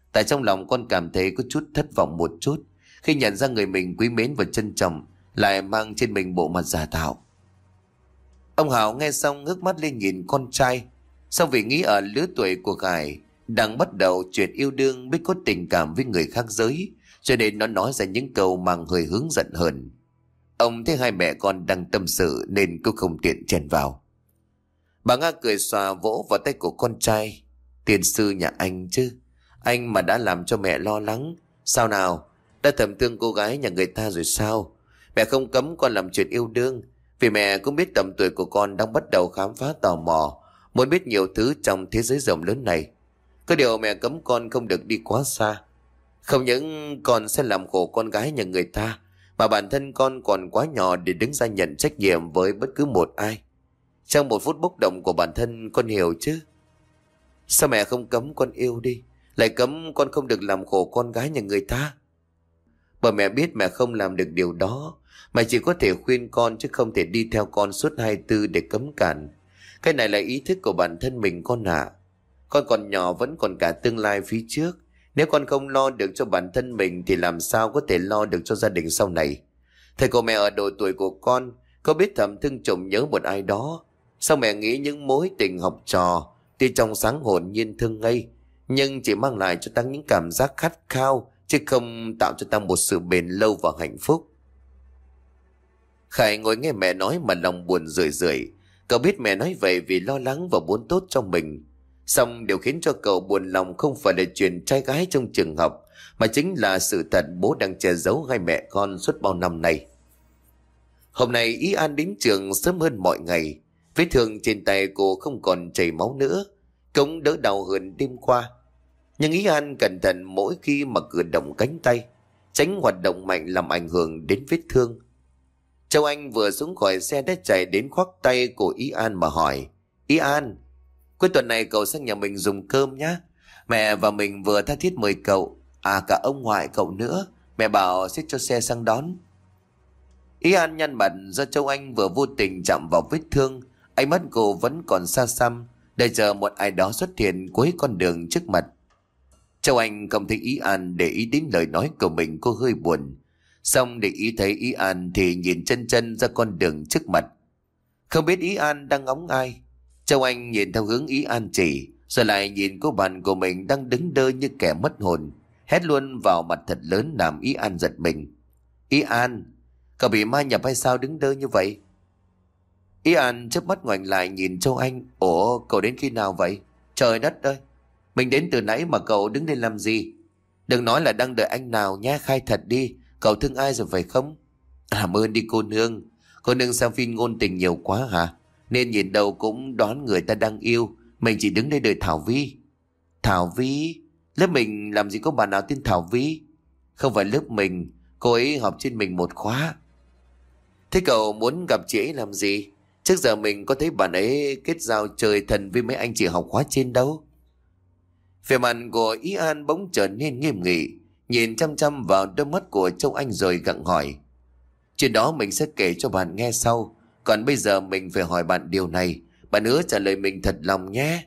Tại trong lòng con cảm thấy có chút thất vọng một chút khi nhận ra người mình quý mến và trân trọng lại mang trên mình bộ mặt giả tạo. Ông Hảo nghe xong ngước mắt lên nhìn con trai. Sau vì nghĩ ở lứa tuổi của Khải đang bắt đầu chuyện yêu đương biết có tình cảm với người khác giới, cho nên nó nói ra những câu mang hơi hướng giận hơn. Ông thấy hai mẹ con đang tâm sự nên cũng không tiện chen vào. Bà Nga cười xòa vỗ vào tay của con trai. Tiền sư nhà anh chứ, anh mà đã làm cho mẹ lo lắng. Sao nào, đã thầm thương cô gái nhà người ta rồi sao? Mẹ không cấm con làm chuyện yêu đương, vì mẹ cũng biết tầm tuổi của con đang bắt đầu khám phá tò mò, muốn biết nhiều thứ trong thế giới rộng lớn này. Có điều mẹ cấm con không được đi quá xa. Không những con sẽ làm khổ con gái nhà người ta, mà bản thân con còn quá nhỏ để đứng ra nhận trách nhiệm với bất cứ một ai. Trong một phút bốc đồng của bản thân, con hiểu chứ? Sao mẹ không cấm con yêu đi, lại cấm con không được làm khổ con gái nhà người ta? Bởi mẹ biết mẹ không làm được điều đó, mà chỉ có thể khuyên con chứ không thể đi theo con suốt hai mươi tư để cấm cản. Cái này là ý thức của bản thân mình con ạ. À. Con còn nhỏ vẫn còn cả tương lai phía trước. Nếu con không lo được cho bản thân mình thì làm sao có thể lo được cho gia đình sau này. Thầy của mẹ ở độ tuổi của con có biết thầm thương trộm nhớ một ai đó. Sao mẹ nghĩ những mối tình học trò tuy trong sáng hồn nhiên thương ngây, nhưng chỉ mang lại cho ta những cảm giác khát khao, chứ không tạo cho ta một sự bền lâu và hạnh phúc. Khải ngồi nghe mẹ nói mà lòng buồn rười rượi. Cậu biết mẹ nói vậy vì lo lắng và muốn tốt cho mình. Song điều khiến cho cậu buồn lòng không phải là chuyện trai gái trong trường học, mà chính là sự thật bố đang che giấu hai mẹ con suốt bao năm nay. Hôm nay Ý An đến trường sớm hơn mọi ngày. Vết thương trên tay cô không còn chảy máu nữa, cũng đỡ đau hơn đêm qua. Nhưng Ý An cẩn thận mỗi khi mà cử động cánh tay, tránh hoạt động mạnh làm ảnh hưởng đến vết thương. Châu Anh vừa xuống khỏi xe đã chạy đến khoác tay của Ý An mà hỏi: Ý An, cuối tuần này cậu sang nhà mình dùng cơm nhé. Mẹ và mình vừa tha thiết mời cậu, à cả ông ngoại cậu nữa. Mẹ bảo sẽ cho xe sang đón. Ý An nhăn mặt do Châu Anh vừa vô tình chạm vào vết thương. Ánh mắt cô vẫn còn xa xăm, đợi chờ một ai đó xuất hiện cuối con đường trước mặt. Châu Anh không thấy Ý An để ý đến lời nói của mình, cô hơi buồn. Xong để ý thấy Ý An thì nhìn chân chân ra con đường trước mặt. Không biết Ý An đang ngóng ai. Châu Anh nhìn theo hướng Ý An chỉ, rồi lại nhìn cô bạn của mình đang đứng đơ như kẻ mất hồn, hét luôn vào mặt thật lớn làm Ý An giật mình. Ý An, cậu bị ma nhập hay sao đứng đơ như vậy? Ý An chớp mắt ngoảnh lại nhìn Châu Anh. Ủa, cậu đến khi nào vậy? Trời đất ơi, mình đến từ nãy mà cậu đứng đây làm gì? Đừng nói là đang đợi anh nào nhé, khai thật đi. Cậu thương ai rồi phải không? Làm ơn đi cô nương. Cô nương xem phim ngôn tình nhiều quá hả? Nên nhìn đâu cũng đoán người ta đang yêu. Mình chỉ đứng đây đợi Thảo Vi. Thảo Vi? Lớp mình làm gì có bạn nào tên Thảo Vi? Không phải lớp mình, cô ấy học trên mình một khóa. Thế cậu muốn gặp chị ấy làm gì? Trước giờ mình có thấy bạn ấy kết giao trời thần với mấy anh chị học khóa trên đâu. Vẻ mặt của Ý An bỗng trở nên nghiêm nghị, nhìn chăm chăm vào đôi mắt của Châu Anh rồi gặng hỏi: Chuyện đó mình sẽ kể cho bạn nghe sau. Còn bây giờ mình phải hỏi bạn điều này. Bạn hứa trả lời mình thật lòng nhé.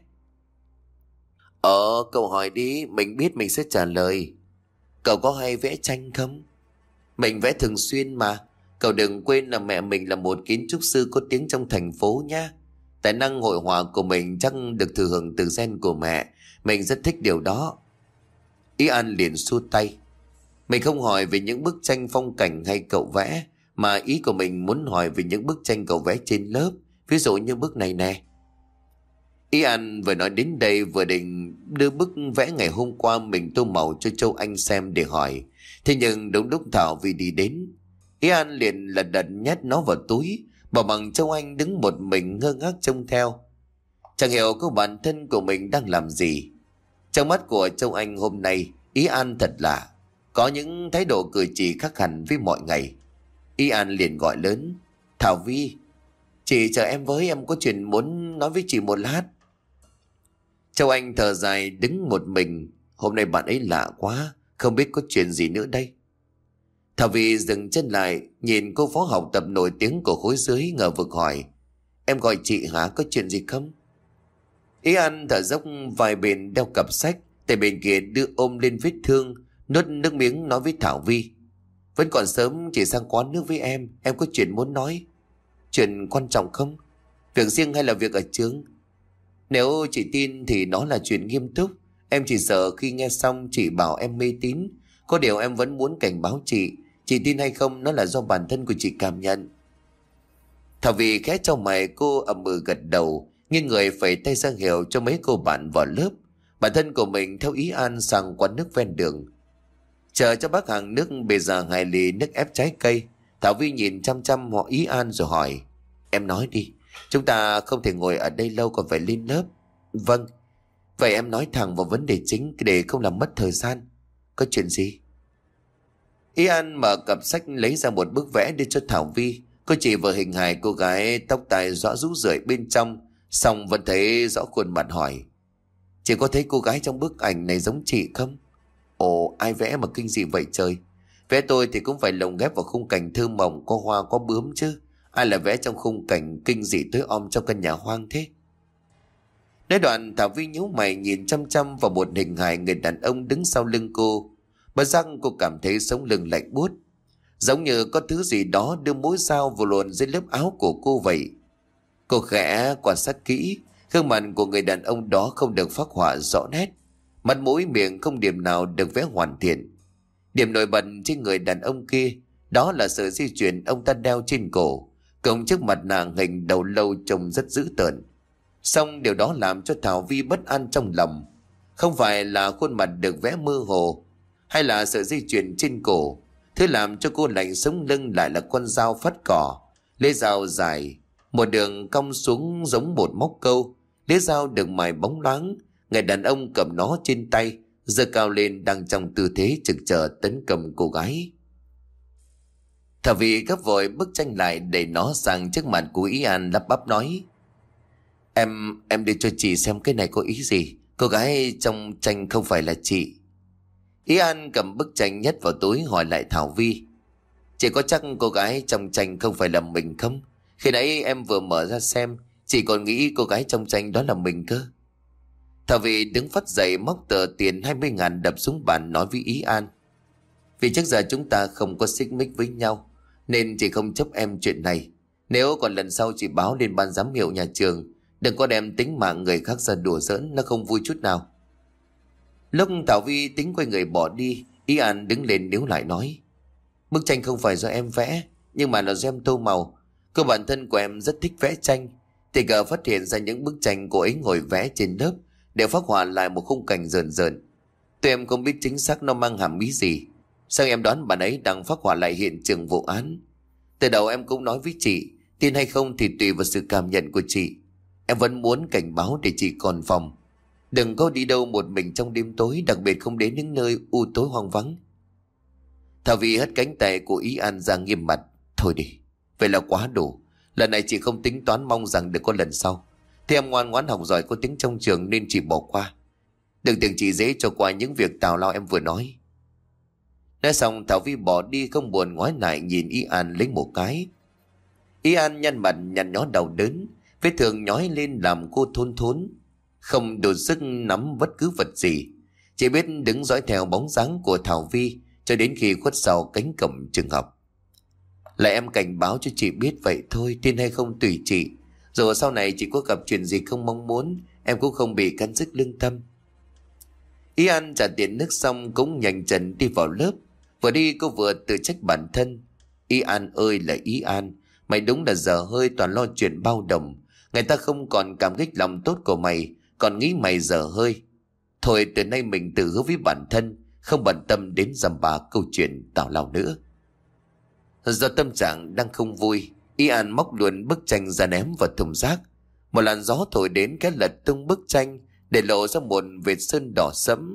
Ờ, cậu hỏi đi, mình biết mình sẽ trả lời. Cậu có hay vẽ tranh không? Mình vẽ thường xuyên mà. Cậu đừng quên là mẹ mình là một kiến trúc sư có tiếng trong thành phố nhé. Tài năng hội họa của mình chắc được thừa hưởng từ gen của mẹ. Mình rất thích điều đó. Ý An liền xua tay. Mình không hỏi về những bức tranh phong cảnh hay cậu vẽ, mà ý của mình muốn hỏi về những bức tranh cậu vẽ trên lớp. Ví dụ như bức này nè. Ý An vừa nói đến đây vừa định đưa bức vẽ ngày hôm qua mình tô màu cho Châu Anh xem để hỏi. Thế nhưng đúng lúc Thảo Vi đi đến, Ý An liền lật đật nhét nó vào túi, bảo bằng Châu Anh đứng một mình ngơ ngác trông theo. Chẳng hiểu cô bản thân của mình đang làm gì. Trong mắt của Châu Anh hôm nay, Ý An thật lạ, có những thái độ cử chỉ khác hẳn với mọi ngày. Ý An liền gọi lớn: Thảo Vi, chị chờ em với, em có chuyện muốn nói với chị một lát. Châu Anh thở dài đứng một mình. Hôm nay bạn ấy lạ quá, không biết có chuyện gì nữa đây. Thảo Vi dừng chân lại, nhìn cô phó học tập nổi tiếng của khối dưới ngờ vực hỏi: Em gọi chị hả, có chuyện gì không? Ý An thở dốc vài bên đeo cặp sách, Thầy bên kia đưa ôm lên vết thương, nuốt nước miếng nói với Thảo Vi: Vẫn còn sớm, chỉ sang quán nước với em. Em có chuyện muốn nói. Chuyện quan trọng không? Việc riêng hay là việc ở trường? Nếu chị tin thì nó là chuyện nghiêm túc. Em chỉ sợ khi nghe xong chị bảo em mê tín. Có điều em vẫn muốn cảnh báo chị. Chị tin hay không nó là do bản thân của chị cảm nhận. Thảo Vi khẽ chau mày, cô ậm ừ gật đầu, nghiêng người phẩy tay ra hiệu cho mấy cô bạn vào lớp. Bản thân của mình theo ý An sang quán nước ven đường. Chờ cho bác hàng nước bề ra hai ly nước ép trái cây. Thảo Vi nhìn chăm chăm họ ý An rồi hỏi: Em nói đi, chúng ta không thể ngồi ở đây lâu, còn phải lên lớp. Vâng. Vậy em nói thẳng vào vấn đề chính để không làm mất thời gian. Có chuyện gì? Ý An mở cặp sách lấy ra một bức vẽ đưa cho Thảo Vi. Cô chỉ vừa hình hài cô gái tóc tai xõa rũ rượi bên trong, xong vẫn thấy rõ khuôn mặt, hỏi: Chị có thấy cô gái trong bức ảnh này giống chị không? Ồ, ai vẽ mà kinh dị vậy trời? Vẽ tôi thì cũng phải lồng ghép vào khung cảnh thơ mộng, có hoa có bướm chứ. Ai là vẽ trong khung cảnh kinh dị tối om trong căn nhà hoang thế? Nói đoạn, Thảo Vi nhíu mày nhìn chăm chăm vào một hình hài người đàn ông đứng sau lưng cô. Bà răng cô cảm thấy sống lưng lạnh buốt, giống như có thứ gì đó đưa mũi dao vào luồn dưới lớp áo của cô vậy. Cô khẽ quan sát kỹ, gương mặt của người đàn ông đó không được phác họa rõ nét, mặt mũi miệng không điểm nào được vẽ hoàn thiện. Điểm nổi bật trên người đàn ông kia đó là sợi dây chuyền ông ta đeo trên cổ, cộng chiếc mặt nạ hình đầu lâu trông rất dữ tợn. Song điều đó làm cho Thảo Vi bất an trong lòng. Không phải là khuôn mặt được vẽ mơ hồ, hay là sợi dây chuyền trên cổ. Thứ làm cho cô lạnh sống lưng lại là con dao phát cỏ, lưỡi dao dài, một đường cong xuống giống một móc câu. Lưỡi dao được mài bóng loáng, người đàn ông cầm nó trên tay, giơ cao lên đang trong tư thế trực chờ tấn công cô gái. Thảo Vi gấp vội bức tranh lại đẩy nó sang trước mặt của Ý An, lắp bắp nói: Em, em đưa cho chị xem cái này có ý gì. Cô gái trong tranh không phải là chị. Ý An cầm bức tranh nhét vào túi, hỏi lại Thảo Vi: Chị có chắc cô gái trong tranh không phải là mình không? Khi nãy em vừa mở ra xem, chị còn nghĩ cô gái trong tranh đó là mình cơ. Thảo Vi đứng phắt dậy, móc tờ tiền hai mươi ngàn đập xuống bàn, nói với Ý An: Vì trước giờ chúng ta không có xích mích với nhau, nên chị không chấp em chuyện này. Nếu còn lần sau chị báo lên ban giám hiệu nhà trường, đừng có đem tính mạng người khác ra đùa giỡn, nó không vui chút nào. Lúc Thảo Vi tính quay người bỏ đi, Ý An đứng lên níu lại nói: Bức tranh không phải do em vẽ, nhưng mà là do em tô màu. Cô bản thân của em rất thích vẽ tranh, thì cờ phát hiện ra những bức tranh cô ấy ngồi vẽ trên lớp đều phác họa lại một khung cảnh rờn rợn. Tuy em không biết chính xác nó mang hàm ý gì, sao em đoán bạn ấy đang phác họa lại hiện trường vụ án. Từ đầu em cũng nói với chị, tin hay không thì tùy vào sự cảm nhận của chị. Em vẫn muốn cảnh báo để chị còn phòng. Đừng có đi đâu một mình trong đêm tối, đặc biệt không đến những nơi u tối hoang vắng. Thảo Vi hất cánh tay của Ý An ra nghiêm mặt: Thôi đi, vậy là quá đủ. Lần này chị không tính toán, mong rằng được có lần sau. Thế em ngoan ngoãn học giỏi, có tiếng trong trường nên chị bỏ qua. Đừng tưởng chị dễ cho qua những việc tào lao em vừa nói. Nói xong Thảo Vi bỏ đi, không buồn ngoái lại nhìn Ý An lấy một cái. Ý An nhăn mặt nhăn nhó đau đớn, vết thương nhói lên làm cô thốn thốn, không đủ sức nắm bất cứ vật gì, chỉ biết đứng dõi theo bóng dáng của Thảo Vi cho đến khi khuất sau cánh cổng trường học. Là em cảnh báo cho chị biết vậy thôi, tin hay không tùy chị. Rồi sau này chị có gặp chuyện gì không mong muốn, em cũng không bị cắn rứt lương tâm. Ý An trả tiền nước xong cũng nhanh chân đi vào lớp. Vừa đi cô vừa tự trách bản thân: Ý An ơi là Ý An, mày đúng là dở hơi, toàn lo chuyện bao đồng. Người ta không còn cảm kích lòng tốt của mày, còn nghĩ mày dở hơi. Thôi từ nay mình tự hứa với bản thân, không bận tâm đến dăm ba câu chuyện tào lao nữa. Do tâm trạng đang không vui, Ý An móc luôn bức tranh ra ném vào thùng rác. Một làn gió thổi đến cái lật tung bức tranh, để lộ ra một vệt sơn đỏ sẫm.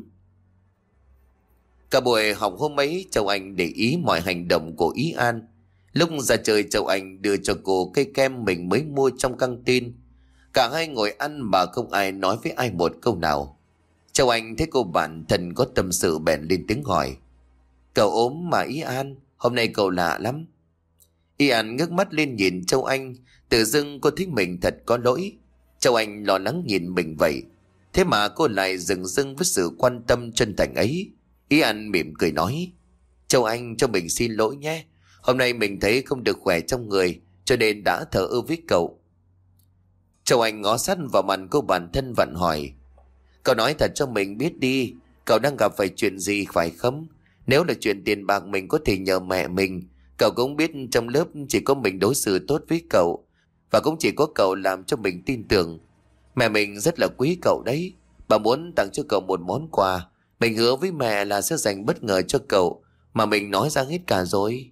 Cả buổi học hôm ấy, Châu Anh để ý mọi hành động của Ý An. Lúc ra chơi, Châu Anh đưa cho cô cây kem mình mới mua trong căng tin. Cả hai ngồi ăn mà không ai nói với ai một câu nào. Châu Anh thấy cô bạn thân có tâm sự bèn lên tiếng hỏi: Cậu ốm mà Ý An, hôm nay cậu lạ lắm. Ý An ngước mắt lên nhìn Châu Anh, tự dưng cô thấy mình thật có lỗi. Châu Anh lo lắng nhìn mình vậy. Thế mà cô lại dừng dưng với sự quan tâm chân thành ấy. Ý An mỉm cười nói: Châu Anh, cho mình xin lỗi nhé. Hôm nay mình thấy không được khỏe trong người, cho nên đã thờ ơ với cậu. Châu Anh ngó sát vào mặt cô bản thân vặn hỏi: Cậu nói thật cho mình biết đi, cậu đang gặp phải chuyện gì phải không? Nếu là chuyện tiền bạc mình có thể nhờ mẹ mình. Cậu cũng biết trong lớp chỉ có mình đối xử tốt với cậu, và cũng chỉ có cậu làm cho mình tin tưởng. Mẹ mình rất là quý cậu đấy. Bà muốn tặng cho cậu một món quà. Mình hứa với mẹ là sẽ dành bất ngờ cho cậu, mà mình nói ra hết cả rồi.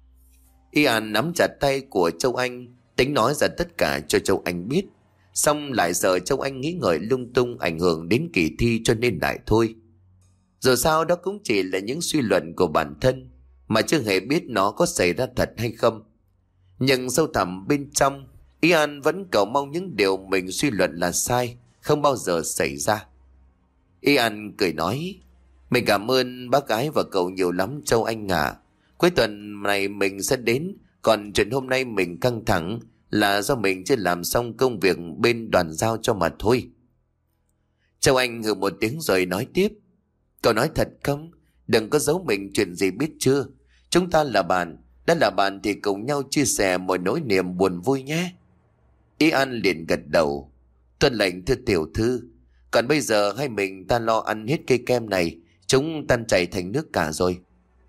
Y An nắm chặt tay của Châu Anh, tính nói ra tất cả cho Châu Anh biết. Xong lại sợ Châu Anh nghĩ ngợi lung tung, ảnh hưởng đến kỳ thi, cho nên lại thôi. Dù sao đó cũng chỉ là những suy luận của bản thân, mà chưa hề biết nó có xảy ra thật hay không. Nhưng sâu thẳm bên trong, Y An vẫn cầu mong những điều mình suy luận là sai không bao giờ xảy ra. Y An cười nói: Mình cảm ơn bác gái và cậu nhiều lắm Châu Anh à. Cuối tuần này mình sẽ đến. Còn chuyện hôm nay mình căng thẳng là do mình chưa làm xong công việc bên đoàn giao cho mà thôi. Châu Anh hừ một tiếng rồi nói tiếp: Cậu nói thật không? Đừng có giấu mình chuyện gì biết chưa? Chúng ta là bạn, đã là bạn thì cùng nhau chia sẻ mọi nỗi niềm buồn vui nhé. Y An liền gật đầu: Tuân lệnh thưa tiểu thư. Còn bây giờ hai mình ta lo ăn hết cây kem này, chúng tan chảy thành nước cả rồi.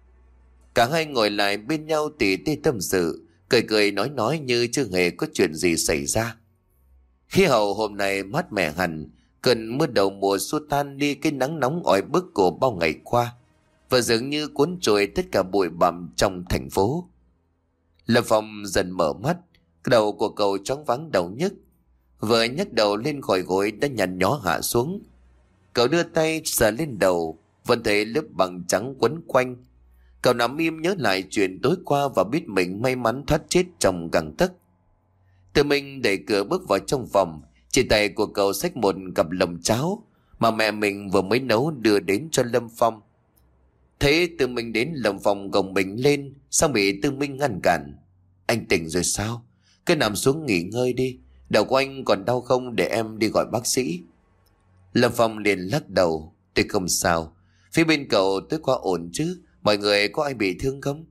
Cả hai ngồi lại bên nhau tỉ tê tâm sự, cười cười nói nói như chưa hề có chuyện gì xảy ra. Khí hậu hôm nay mát mẻ hẳn, cơn mưa đầu mùa xua tan đi cái nắng nóng oi bức của bao ngày qua, và dường như cuốn trôi tất cả bụi bặm trong thành phố. Lâm Phong dần mở mắt, đầu của cậu choáng váng đầu nhức. Vừa nhấc đầu lên khỏi gối đã nhăn nhó hạ xuống. Cậu đưa tay sờ lên đầu, vẫn thấy lớp bằng trắng quấn quanh. Cậu nằm im nhớ lại chuyện tối qua và biết mình may mắn thoát chết trong gang tấc. Tự mình đẩy cửa bước vào trong phòng, trên tay của cậu xách một cặp lồng cháo mà mẹ mình vừa mới nấu đưa đến cho Lâm Phong. Thế Tư Minh đến lồng phòng gồng mình lên, xong bị Tư Minh ngăn cản: Anh tỉnh rồi sao? Cứ nằm xuống nghỉ ngơi đi. Đầu của anh còn đau không, để em đi gọi bác sĩ. Lâm Phong liền lắc đầu: Tôi không sao. Phía bên cậu tối qua ổn chứ? Mọi người có ai bị thương không?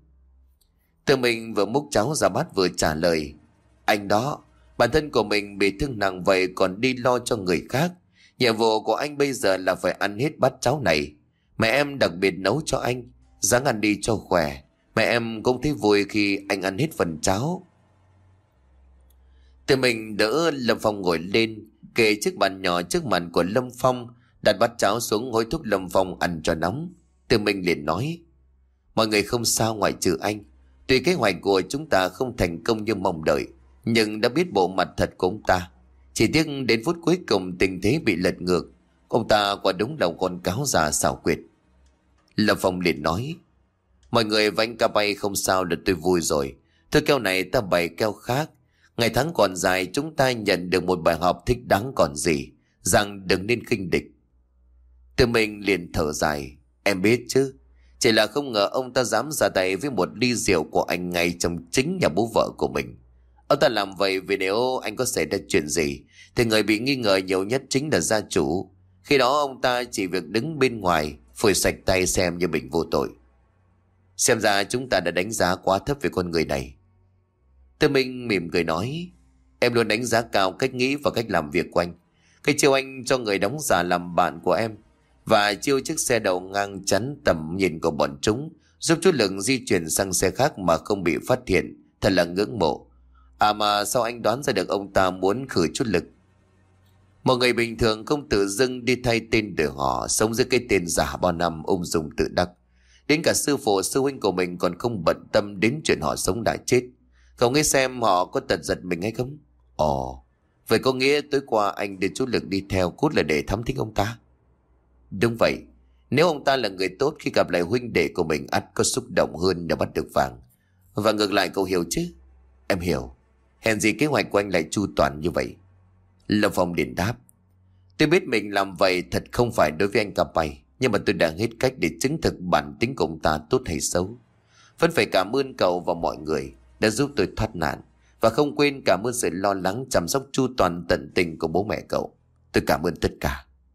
Tư Minh vừa múc cháo ra bát vừa trả lời: Anh đó, bản thân của mình bị thương nặng vậy còn đi lo cho người khác. Nhiệm vụ của anh bây giờ là phải ăn hết bát cháo này. Mẹ em đặc biệt nấu cho anh, ráng ăn đi cho khỏe. Mẹ em cũng thấy vui khi anh ăn hết phần cháo. Tự mình đỡ Lâm Phong ngồi lên, kề chiếc bàn nhỏ trước mặt của Lâm Phong, đặt bát cháo xuống hối thúc Lâm Phong ăn cho nóng. Tự mình liền nói: Mọi người không sao ngoại trừ anh. Tuy kế hoạch của chúng ta không thành công như mong đợi, nhưng đã biết bộ mặt thật của ông ta. Chỉ tiếc đến phút cuối cùng tình thế bị lật ngược. Ông ta quả đúng là con cáo già xảo quyệt. Lâm Phong liền nói: Mọi người và anh ca bay không sao là tôi vui rồi. Thôi keo này ta bày keo khác. Ngày tháng còn dài, chúng ta nhận được một bài học thích đáng còn gì, rằng đừng nên khinh địch. Tự mình liền thở dài: Em biết chứ, chỉ là không ngờ ông ta dám ra tay với một ly rượu của anh ngay trong chính nhà bố vợ của mình. Ông ta làm vậy vì nếu anh có xảy ra chuyện gì thì người bị nghi ngờ nhiều nhất chính là gia chủ. Khi đó ông ta chỉ việc đứng bên ngoài phủi sạch tay xem như mình vô tội. Xem ra chúng ta đã đánh giá quá thấp về con người này. Tư Minh mỉm cười nói: Em luôn đánh giá cao cách nghĩ và cách làm việc của anh. Cái chiêu anh cho người đóng giả làm bạn của em, và chiêu chiếc xe đầu ngang chắn tầm nhìn của bọn chúng, giúp chú Lực di chuyển sang xe khác mà không bị phát hiện, thật là ngưỡng mộ. À mà sao anh đoán ra được ông ta muốn khử chút Lực? Một người bình thường không tự dưng đi thay tên đổi họ, sống dưới cái tên giả bao năm ung dung tự đắc. Đến cả sư phụ sư huynh của mình còn không bận tâm đến chuyện họ sống đã chết. Cậu nghĩ xem họ có tật giật mình hay không? Ồ, vậy có nghĩa tối qua anh đưa chú Lực đi theo cốt là để thám thính ông ta? Đúng vậy. Nếu ông ta là người tốt, khi gặp lại huynh đệ của mình ắt có xúc động hơn để bắt được vàng. Và ngược lại, cậu hiểu chứ? Em hiểu. Hèn gì kế hoạch của anh lại chu toàn như vậy. Lâm Phong liền đáp: Tôi biết mình làm vậy thật không phải đối với anh Cà Pay, nhưng mà tôi đã hết cách để chứng thực bản tính của ông ta tốt hay xấu. Vẫn phải cảm ơn cậu và mọi người đã giúp tôi thoát nạn, và không quên cảm ơn sự lo lắng chăm sóc chu toàn tận tình của bố mẹ cậu. Tôi cảm ơn tất cả.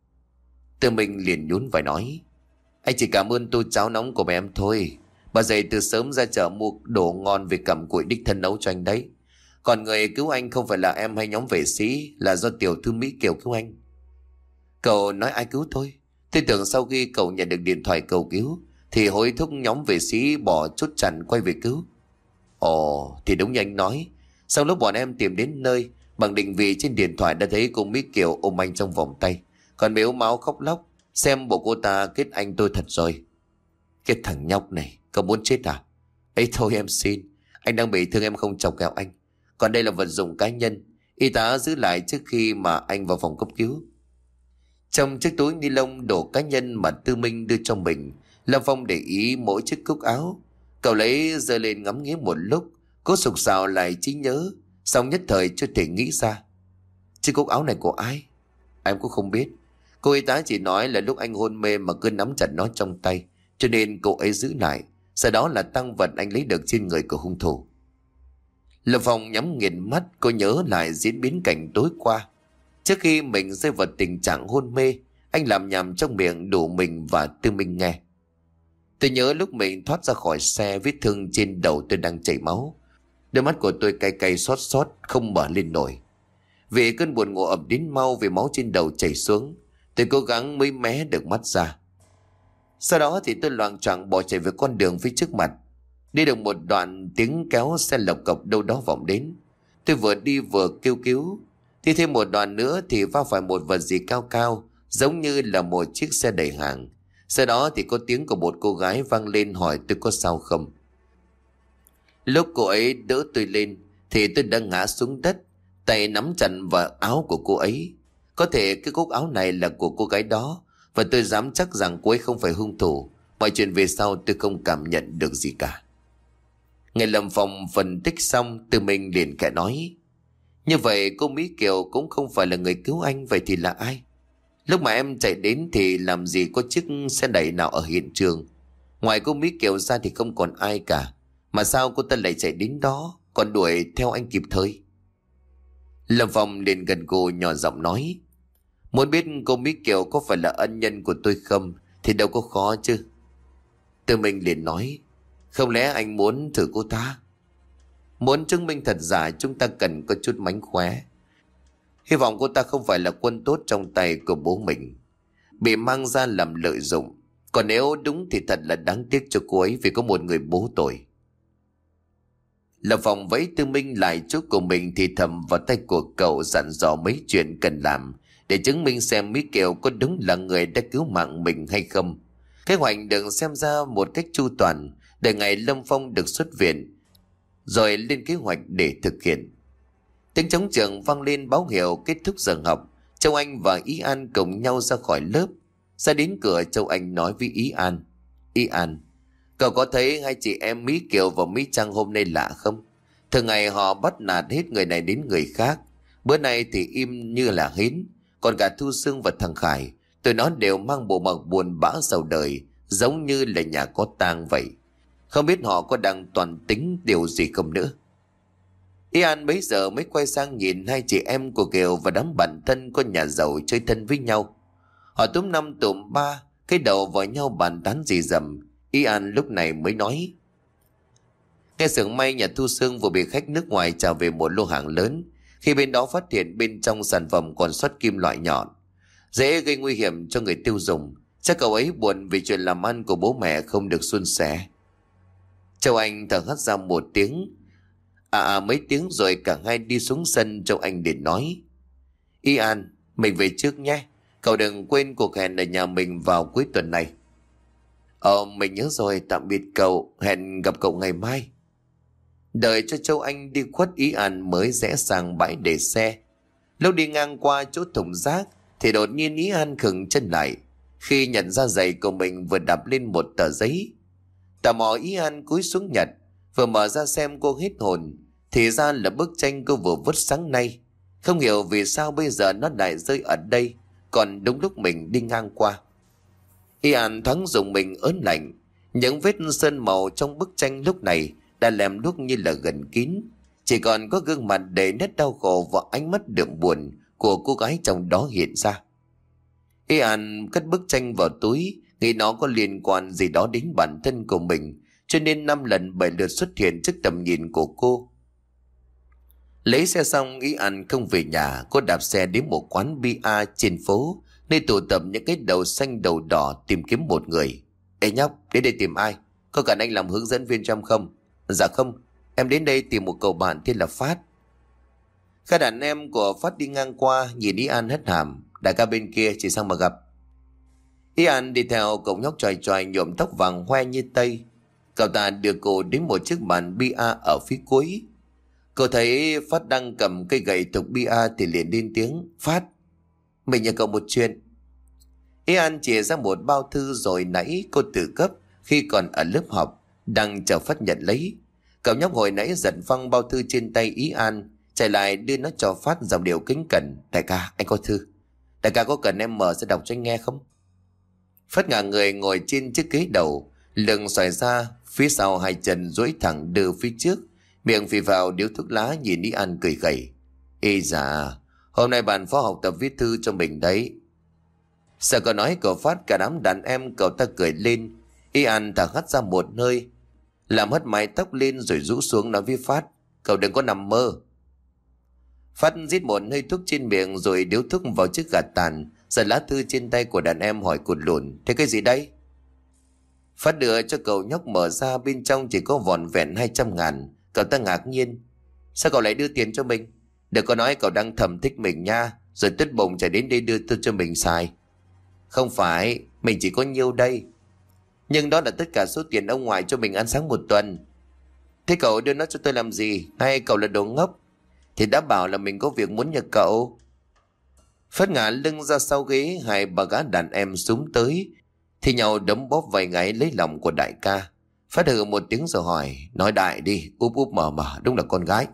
Tư Minh liền nhún vai nói: Anh chỉ cảm ơn tô cháo nóng của mẹ em thôi. Bà dậy từ sớm ra chợ mua đồ ngon về cầm cụi đích thân nấu cho anh đấy. Còn người cứu anh không phải là em hay nhóm vệ sĩ, là do tiểu thư Mỹ Kiều cứu anh. Cậu nói ai cứu tôi? Tôi tưởng sau khi cậu nhận được điện thoại cầu cứu thì hối thúc nhóm vệ sĩ bỏ chốt chặn quay về cứu. Ồ, thì đúng như anh nói. Sau lúc bọn em tìm đến nơi, bằng định vị trên điện thoại đã thấy cô Mỹ Kiều ôm anh trong vòng tay, còn mếu máu khóc lóc. Xem bộ cô ta kết anh tôi thật rồi. Cái thằng nhóc này, cậu muốn chết à? Ấy thôi em xin, anh đang bị thương, em không chọc ghẹo anh. Còn đây là vật dụng cá nhân, y tá giữ lại trước khi mà anh vào phòng cấp cứu. Trong chiếc túi ni lông đồ cá nhân mà Tư Minh đưa cho mình, Lâm Phong để ý mỗi chiếc cúc áo. Cậu lấy giơ lên ngắm nghía một lúc, cố sục sạo lại trí nhớ, xong nhất thời chưa thể nghĩ ra. Chiếc cúc áo này của ai? Em cũng không biết. Cô y tá chỉ nói là lúc anh hôn mê mà cứ nắm chặt nó trong tay, cho nên cô ấy giữ lại. Sau đó là tang vật anh lấy được trên người của hung thủ. Lâm Phong nhắm nghiền mắt, cô nhớ lại diễn biến cảnh tối qua. Trước khi mình rơi vào tình trạng hôn mê, anh làm nhảm trong miệng đủ mình và Tư Minh nghe. Tôi nhớ lúc mình thoát ra khỏi xe, vết thương trên đầu tôi đang chảy máu. Đôi mắt của tôi cay cay xót xót, không mở lên nổi. Vì cơn buồn ngủ ập đến mau, vì máu trên đầu chảy xuống, tôi cố gắng mới mé được mắt ra. Sau đó thì tôi loạng choạng bỏ chạy về con đường phía trước mặt. Đi được một đoạn, tiếng kéo xe lộc cộc đâu đó vọng đến. Tôi vừa đi vừa kêu cứu. Đi thêm một đoạn nữa thì va phải một vật gì cao cao, giống như là một chiếc xe đẩy hàng. Sau đó thì có tiếng của một cô gái vang lên hỏi tôi có sao không. Lúc cô ấy đỡ tôi lên thì tôi đã ngã xuống đất, tay nắm chặt vào áo của cô ấy. Có thể cái cúc áo này là của cô gái đó, và tôi dám chắc rằng cô ấy không phải hung thủ. Mọi chuyện về sau tôi không cảm nhận được gì cả. Nghe Lâm Phong phân tích xong, Tư Minh liền khẽ nói: Như vậy cô Mỹ Kiều cũng không phải là người cứu anh, vậy thì là ai? Lúc mà em chạy đến thì làm gì có chiếc xe đẩy nào ở hiện trường? Ngoài cô Mỹ Kiều ra thì không còn ai cả. Mà sao cô ta lại chạy đến đó, còn đuổi theo anh kịp thời? Lâm Phong liền gần gù nhỏ giọng nói: Muốn biết cô Mỹ Kiều có phải là ân nhân của tôi không thì đâu có khó chứ. Tư Minh liền nói: Không lẽ anh muốn thử cô ta? Muốn chứng minh thật giả, chúng ta cần có chút mánh khóe. Hy vọng cô ta không phải là quân tốt trong tay của bố mình, bị mang ra làm lợi dụng. Còn nếu đúng thì thật là đáng tiếc cho cô ấy, vì có một người bố tội. Lâm Phong vẫy Tư Minh lại chỗ của mình thì thầm vào tay của cậu, dặn dò mấy chuyện cần làm để chứng minh xem Mỹ Kiều có đúng là người đã cứu mạng mình hay không. Kế hoạch được xem ra một cách chu toàn, để ngày Lâm Phong được xuất viện, rồi lên kế hoạch để thực hiện. Tiếng trống trường vang lên báo hiệu kết thúc giờ học. Châu Anh và Ý An cùng nhau ra khỏi lớp. Ra đến cửa, Châu Anh nói với Ý An: Ý An, cậu có thấy hai chị em Mỹ Kiều và Mỹ Trang hôm nay lạ không? Thường ngày họ bắt nạt hết người này đến người khác, bữa nay thì im như là hến. Còn cả Thu Sương và thằng Khải, tụi nó đều mang bộ mặt buồn bã sầu đời, giống như là nhà có tang vậy. Không biết họ có đang toàn tính điều gì không nữa. Ý An bấy giờ mới quay sang nhìn hai chị em của Kiều và đám bạn thân con nhà giàu chơi thân với nhau. Họ túm năm tụm ba, cái đầu vào nhau bàn tán gì dầm. Ý An lúc này mới nói: Nghe xưởng may nhà Thu Sương vừa bị khách nước ngoài trả về một lô hàng lớn. Khi bên đó phát hiện bên trong sản phẩm còn xuất kim loại nhọn, dễ gây nguy hiểm cho người tiêu dùng. Chắc cậu ấy buồn vì chuyện làm ăn của bố mẹ không được suôn sẻ. Châu Anh thở hắt ra một tiếng. À, à mấy tiếng rồi cả hai đi xuống sân. Châu Anh liền nói: Ý An, mình về trước nhé. Cậu đừng quên cuộc hẹn ở nhà mình vào cuối tuần này. Ờ, mình nhớ rồi, tạm biệt cậu. Hẹn gặp cậu ngày mai. Đợi cho Châu Anh đi khuất, Ý An mới rẽ sang bãi để xe. Lúc đi ngang qua chỗ thùng rác thì đột nhiên Ý An khựng chân lại khi nhận ra giày của mình vừa đạp lên một tờ giấy. Tò mò, Ý An cúi xuống nhặt. Vừa mở ra xem, cô hết hồn. Thì ra là bức tranh cô vừa vứt sáng nay. Không hiểu vì sao bây giờ nó lại rơi ở đây, còn đúng lúc mình đi ngang qua. Ý An thoáng dùng mình ớn lạnh. Những vết sơn màu trong bức tranh lúc này đã lem luốc như là gần kín. Chỉ còn có gương mặt đầy nét đau khổ và ánh mắt đượm buồn của cô gái trong đó hiện ra. Y An cất bức tranh vào túi, nghĩ nó có liên quan gì đó đến bản thân của mình, cho nên năm lần bảy lượt xuất hiện trước tầm nhìn của cô. Lấy xe xong, Y An không về nhà. Cô đạp xe đến một quán bia trên phố, nơi tụ tập những cái đầu xanh đầu đỏ tìm kiếm một người. Ê nhóc, đến đây tìm ai? Có cần anh làm hướng dẫn viên trong không? Dạ không, em đến đây tìm một cậu bạn tên là Phát. Các đàn em của Phát đi ngang qua, nhìn Y An hất hàm. Đại ca bên kia chỉ sang mà gặp. Y An đi theo cậu nhóc choài choài nhuộm tóc vàng hoe như tây. Cậu ta đưa cô đến một chiếc bàn bia ở phía cuối. Cô thấy Phát đang cầm cây gậy thục bia thì liền lên tiếng. Phát, mình nhờ cậu một chuyện. Y An chỉ ra một bao thư rồi nãy cô tự cấp khi còn ở lớp học, đang chờ Phát nhận lấy. Cậu nhóc hồi nãy giật văng bao thư trên tay Y An, chạy lại đưa nó cho Phát giọng điệu kính cẩn. Đại ca, anh có thư. Đại ca có cần em mở ra đọc cho anh nghe không? Phát ngả người ngồi trên chiếc ghế đầu, lưng xoài ra, phía sau hai chân duỗi thẳng đưa phía trước, miệng phì vào điếu thuốc lá, nhìn Y An cười khẩy. Ê dạ, hôm nay bạn phó học tập viết thư cho mình đấy. Sợ cậu nói cậu Phát, cả đám đàn em cậu ta cười lên. Y An thở hắt ra một hơi, làm hất mái tóc lên rồi rũ xuống, nói với Phát. Cậu đừng có nằm mơ. Phát rít một hơi thuốc trên miệng rồi điếu thuốc vào chiếc gạt tàn, giật lá thư trên tay của đàn em hỏi cụt lùn. Thế cái gì đây? Phát đưa cho cậu nhóc, mở ra bên trong chỉ có vỏn vẹn hai trăm ngàn. Cậu ta ngạc nhiên. Sao cậu lại đưa tiền cho mình? Đừng có nói cậu đang thầm thích mình nha, rồi tức bụng chạy đến đây đưa thư cho mình xài. Không phải, mình chỉ có nhiêu đây. Nhưng đó là tất cả số tiền ông ngoại cho mình ăn sáng một tuần. Thế cậu đưa nó cho tôi làm gì? Hay cậu là đồ ngốc? Thì đã bảo là mình có việc muốn nhờ cậu. Phát ngả lưng ra sau ghế, hai bà gã đàn em súng tới thì nhau đấm bóp vài ngáy lấy lòng của đại ca. Phát hừ một tiếng rồi hỏi. Nói đại đi, úp úp mở mở, đúng là con gái.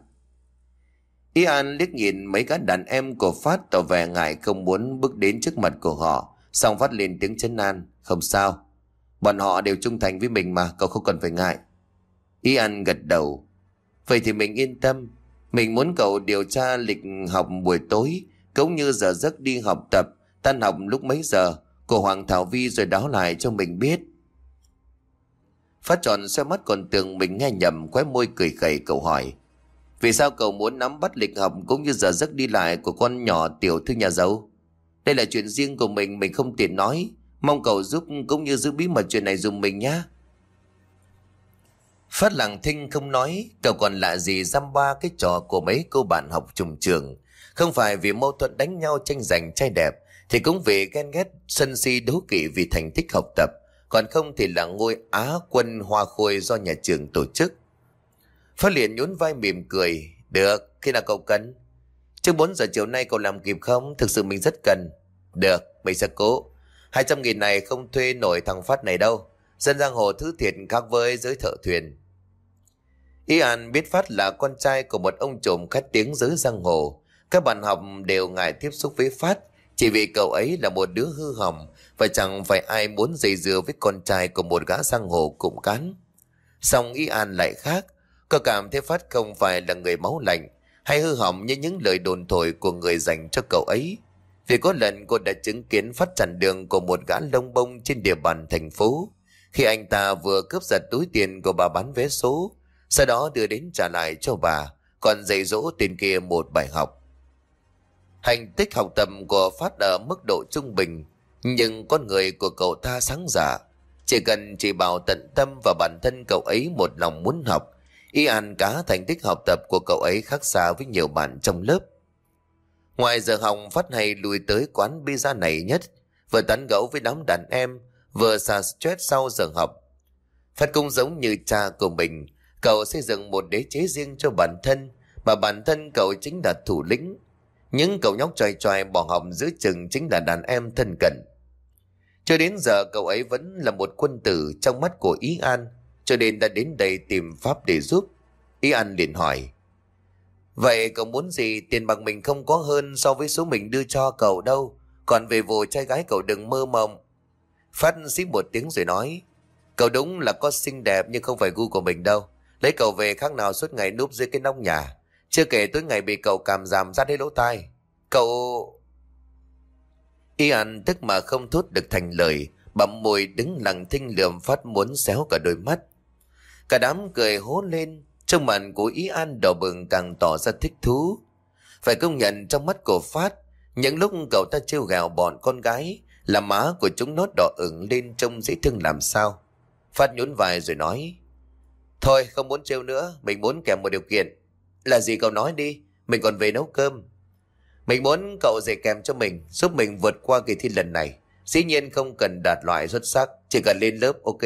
Y An liếc nhìn mấy gã đàn em của Phát, tỏ vẻ ngại không muốn bước đến trước mặt của họ. Xong Phát lên tiếng trấn an. Không sao, bọn họ đều trung thành với mình mà, cậu không cần phải ngại. Y An gật đầu. Vậy thì mình yên tâm. Mình muốn cậu điều tra lịch học buổi tối, cũng như giờ giấc đi học tập, tan học lúc mấy giờ của Hoàng Thảo Vi, rồi báo lại cho mình biết. Phát tròn xoay mắt còn tưởng mình nghe nhầm, khóe môi cười khẩy. Cậu hỏi. Vì sao cậu muốn nắm bắt lịch học cũng như giờ giấc đi lại của con nhỏ tiểu thư nhà giàu? Đây là chuyện riêng của mình, mình không tiện nói. Mong cậu giúp cũng như giữ bí mật chuyện này dùm mình nhé. Phát lặng thinh không nói. Cậu còn lạ gì dăm ba cái trò của mấy cô bạn học trùng trường. Không phải vì mâu thuẫn đánh nhau tranh giành trai đẹp, thì cũng vì ghen ghét sân si đố kỵ vì thành tích học tập. Còn không thì là ngôi Á quân hoa khôi do nhà trường tổ chức. Phát liền nhún vai mỉm cười. Được, khi nào cậu cần? Trước bốn giờ chiều nay cậu làm kịp không? Thực sự mình rất cần. Được, mình sẽ cố. Hai trăm nghìn này không thuê nổi thằng Phát này đâu. Dân giang hồ thứ thiệt khác với giới thợ thuyền. Y An biết Phát là con trai của một ông trùm khét tiếng giới giang hồ. Các bạn học đều ngại tiếp xúc với Phát, chỉ vì cậu ấy là một đứa hư hỏng, và chẳng phải ai muốn dây dưa với con trai của một gã giang hồ cụm cán. Song Y An lại khác. Cô cảm thấy Phát không phải là người máu lạnh hay hư hỏng như những lời đồn thổi của người dành cho cậu ấy. Vì có lần cô đã chứng kiến Phát chặn đường của một gã lông bông trên địa bàn thành phố, khi anh ta vừa cướp giật túi tiền của bà bán vé số, sau đó đưa đến trả lại cho bà, còn dạy dỗ tên kia một bài học. Thành tích học tập của Phát ở mức độ trung bình, nhưng con người của cậu ta sáng dạ. Chỉ cần chỉ bảo tận tâm và bản thân cậu ấy một lòng muốn học, Y An cá thành tích học tập của cậu ấy khác xa với nhiều bạn trong lớp. Ngoài giờ học, Phát hay lùi tới quán pizza này nhất, vừa tán gẫu với đám đàn em, vừa xả stress sau giờ học. Phát cũng giống như cha của mình, cậu xây dựng một đế chế riêng cho bản thân, mà bản thân cậu chính là thủ lĩnh. Những cậu nhóc choài choài bỏ học giữa chừng chính là đàn em thân cận. Cho đến giờ cậu ấy vẫn là một quân tử trong mắt của Y An, cho nên đã đến đây tìm pháp để giúp. Y An liền hỏi. Vậy cậu muốn gì? Tiền bạc mình không có hơn so với số mình đưa cho cậu đâu. Còn về vụ trai gái cậu đừng mơ mộng. Phát xí một tiếng rồi nói. Cậu đúng là có xinh đẹp nhưng không phải gu của mình đâu. Lấy cậu về khác nào suốt ngày núp dưới cái nóc nhà. Chưa kể tối ngày bị cậu càm giảm sát hết lỗ tai. Cậu... Y An tức mà không thốt được thành lời, bặm môi đứng lặng thinh lườm Phát muốn xéo cả đôi mắt. Cả đám cười hố lên, trong mặt của Y An đỏ bừng càng tỏ ra thích thú. Phải công nhận trong mắt của Phát, những lúc cậu ta trêu ghẹo bọn con gái là má của chúng nó đỏ ửng lên trông dễ thương làm sao. Phát nhún vai rồi nói: Thôi không muốn trêu nữa, mình muốn kèm một điều kiện. Là gì cậu nói đi, mình còn về nấu cơm. Mình muốn cậu dạy kèm cho mình, giúp mình vượt qua kỳ thi lần này. Dĩ nhiên không cần đạt loại xuất sắc, chỉ cần lên lớp, ok?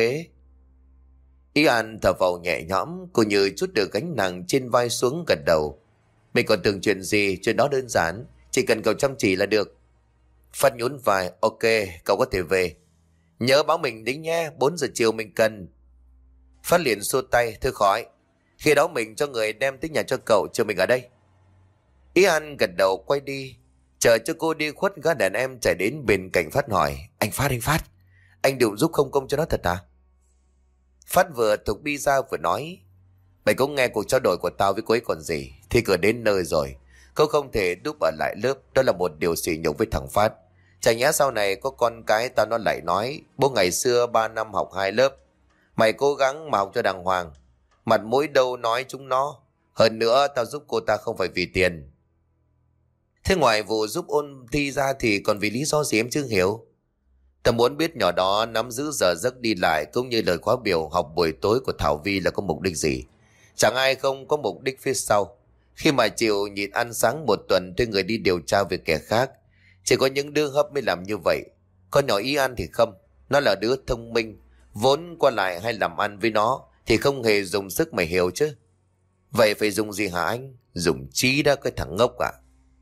Y An thở phào nhẹ nhõm, cô như chút được gánh nặng trên vai xuống, gật đầu. Mình còn tưởng chuyện gì, chuyện đó đơn giản, chỉ cần cậu chăm chỉ là được. Phát nhún vai: Ok, cậu có thể về. Nhớ báo mình đấy nhé, bốn giờ chiều mình cần. Phát liền xua tay: Thôi khỏi, khi đó mình cho người đem tới nhà cho cậu, chờ mình ở đây. Y An gật đầu quay đi. Chờ cho cô đi khuất, gã đàn em chạy đến bên cạnh Phát hỏi: Anh Phát, anh Phát, anh định giúp không công cho nó thật à? Phát vừa thục bi ra vừa nói: Mày cũng nghe cuộc trao đổi của tao với cô ấy còn gì. Thì cửa đến nơi rồi, cô không thể đúp ở lại lớp, đó là một điều sỉ nhục với thằng Phát. Chả nhẽ sau này có con cái tao nó lại nói: Bố ngày xưa ba năm học hai lớp, mày cố gắng mà học cho đàng hoàng, mặt mũi đâu nói chúng nó. Hơn nữa tao giúp cô ta không phải vì tiền. Thế ngoài vụ giúp ôn thi ra thì còn vì lý do gì em chưa hiểu? Tao muốn biết nhỏ đó nắm giữ giờ giấc đi lại cũng như lời khóa biểu học buổi tối của Thảo Vi là có mục đích gì. Chẳng ai không có mục đích phía sau. Khi mà chịu nhịn ăn sáng một tuần thuê người đi điều tra về kẻ khác, chỉ có những đứa hấp mới làm như vậy. Con nhỏ Y An thì không. Nó là đứa thông minh, vốn qua lại hay làm ăn với nó thì không hề dùng sức, mày hiểu chứ? Vậy phải dùng gì hả anh? Dùng trí đó, cái thằng ngốc à?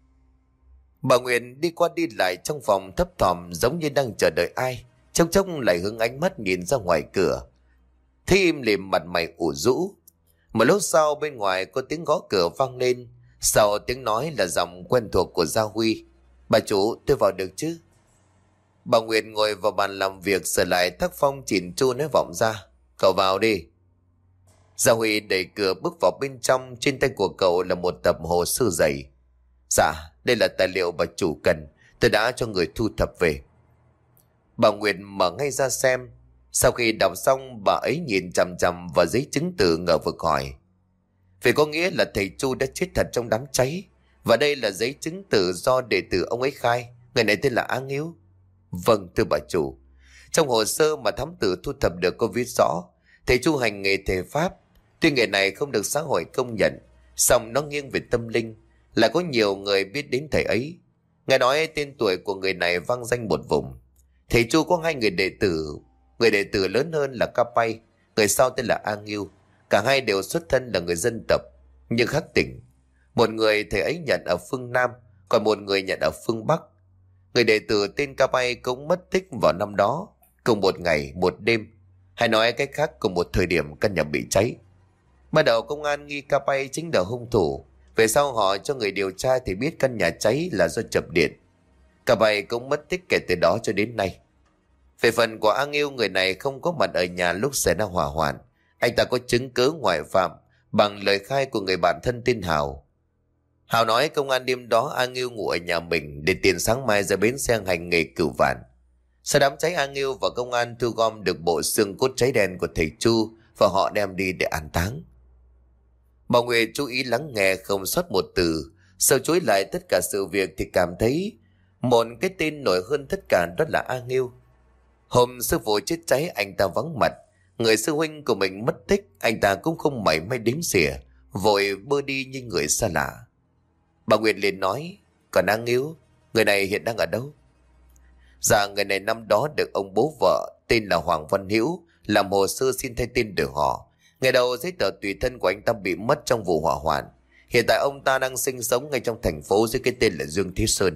Bà Nguyện đi qua đi lại trong phòng thấp thỏm, giống như đang chờ đợi ai. Chốc chốc lại hướng ánh mắt nhìn ra ngoài cửa. Thấy im lìm, mặt mày ủ rũ. Một lúc sau bên ngoài có tiếng gõ cửa vang lên. Sau tiếng nói là giọng quen thuộc của Gia Huy: Bà chủ, tôi vào được chứ? Bà Nguyện ngồi vào bàn làm việc, sửa lại tác phong chỉn chu nói vọng ra: Cậu vào đi. Gia Huy đẩy cửa bước vào bên trong. Trên tay của cậu là một tập hồ sơ dày. Dạ, đây là tài liệu bà chủ cần, tôi đã cho người thu thập về. Bà Nguyệt mở ngay ra xem. Sau khi đọc xong, bà ấy nhìn chằm chằm vào giấy chứng từ, ngờ vực hỏi: Vậy có nghĩa là thầy Chu đã chết thật trong đám cháy, và đây là giấy chứng từ do đệ tử ông ấy khai, người này tên là A Nghiếu? Vâng thưa bà chủ. Trong hồ sơ mà thám tử thu thập được có viết rõ thầy Chu hành nghề thầy pháp. Tuy nghề này không được xã hội công nhận, song nó nghiêng về tâm linh, là có nhiều người biết đến thầy ấy. Nghe nói tên tuổi của người này vang danh một vùng. Thầy Chu có hai người đệ tử. Người đệ tử lớn hơn là Capay, người sau tên là A Nghiêu. Cả hai đều xuất thân là người dân tộc nhưng khác tỉnh. Một người thầy ấy nhận ở phương Nam, còn một người nhận ở phương Bắc. Người đệ tử tên Capay cũng mất tích vào năm đó, cùng một ngày một đêm, hay nói cách khác cùng một thời điểm căn nhà bị cháy. Ban đầu công an nghi Capay chính là hung thủ. Về sau họ cho người điều tra thì biết căn nhà cháy là do chập điện. Capay cũng mất tích kể từ đó cho đến nay. Về phần của A Nghiêu, người này không có mặt ở nhà lúc xảy ra hỏa hoạn. Anh ta có chứng cứ ngoại phạm bằng lời khai của người bạn thân tên Hào. Hào nói công an đêm đó A Nghiêu ngủ ở nhà mình để tiền sáng mai ra bến xe hành nghề cửu vạn. Sau đám cháy, A Nghiêu và công an thu gom được bộ xương cốt cháy đen của thầy Chu và họ đem đi để an táng. Bà Nguyệt chú ý lắng nghe không sót một từ. Sau chối lại tất cả sự việc thì cảm thấy một cái tên nổi hơn tất cả, đó là A Nghiêu. Hôm sư phụ chết cháy anh ta vắng mặt, người sư huynh của mình mất tích anh ta cũng không mảy may đếm xỉa, vội bơ đi như người xa lạ. Bà Nguyệt liền nói: Còn A Nghiêu, người này hiện đang ở đâu? Dạ, người này năm đó được ông bố vợ tên là Hoàng Văn Hữu làm hồ sơ xin thay tên đổi họ. Ngày đầu giấy tờ tùy thân của anh ta bị mất trong vụ hỏa hoạn. Hiện tại ông ta đang sinh sống ngay trong thành phố dưới cái tên là Dương Thế Sơn.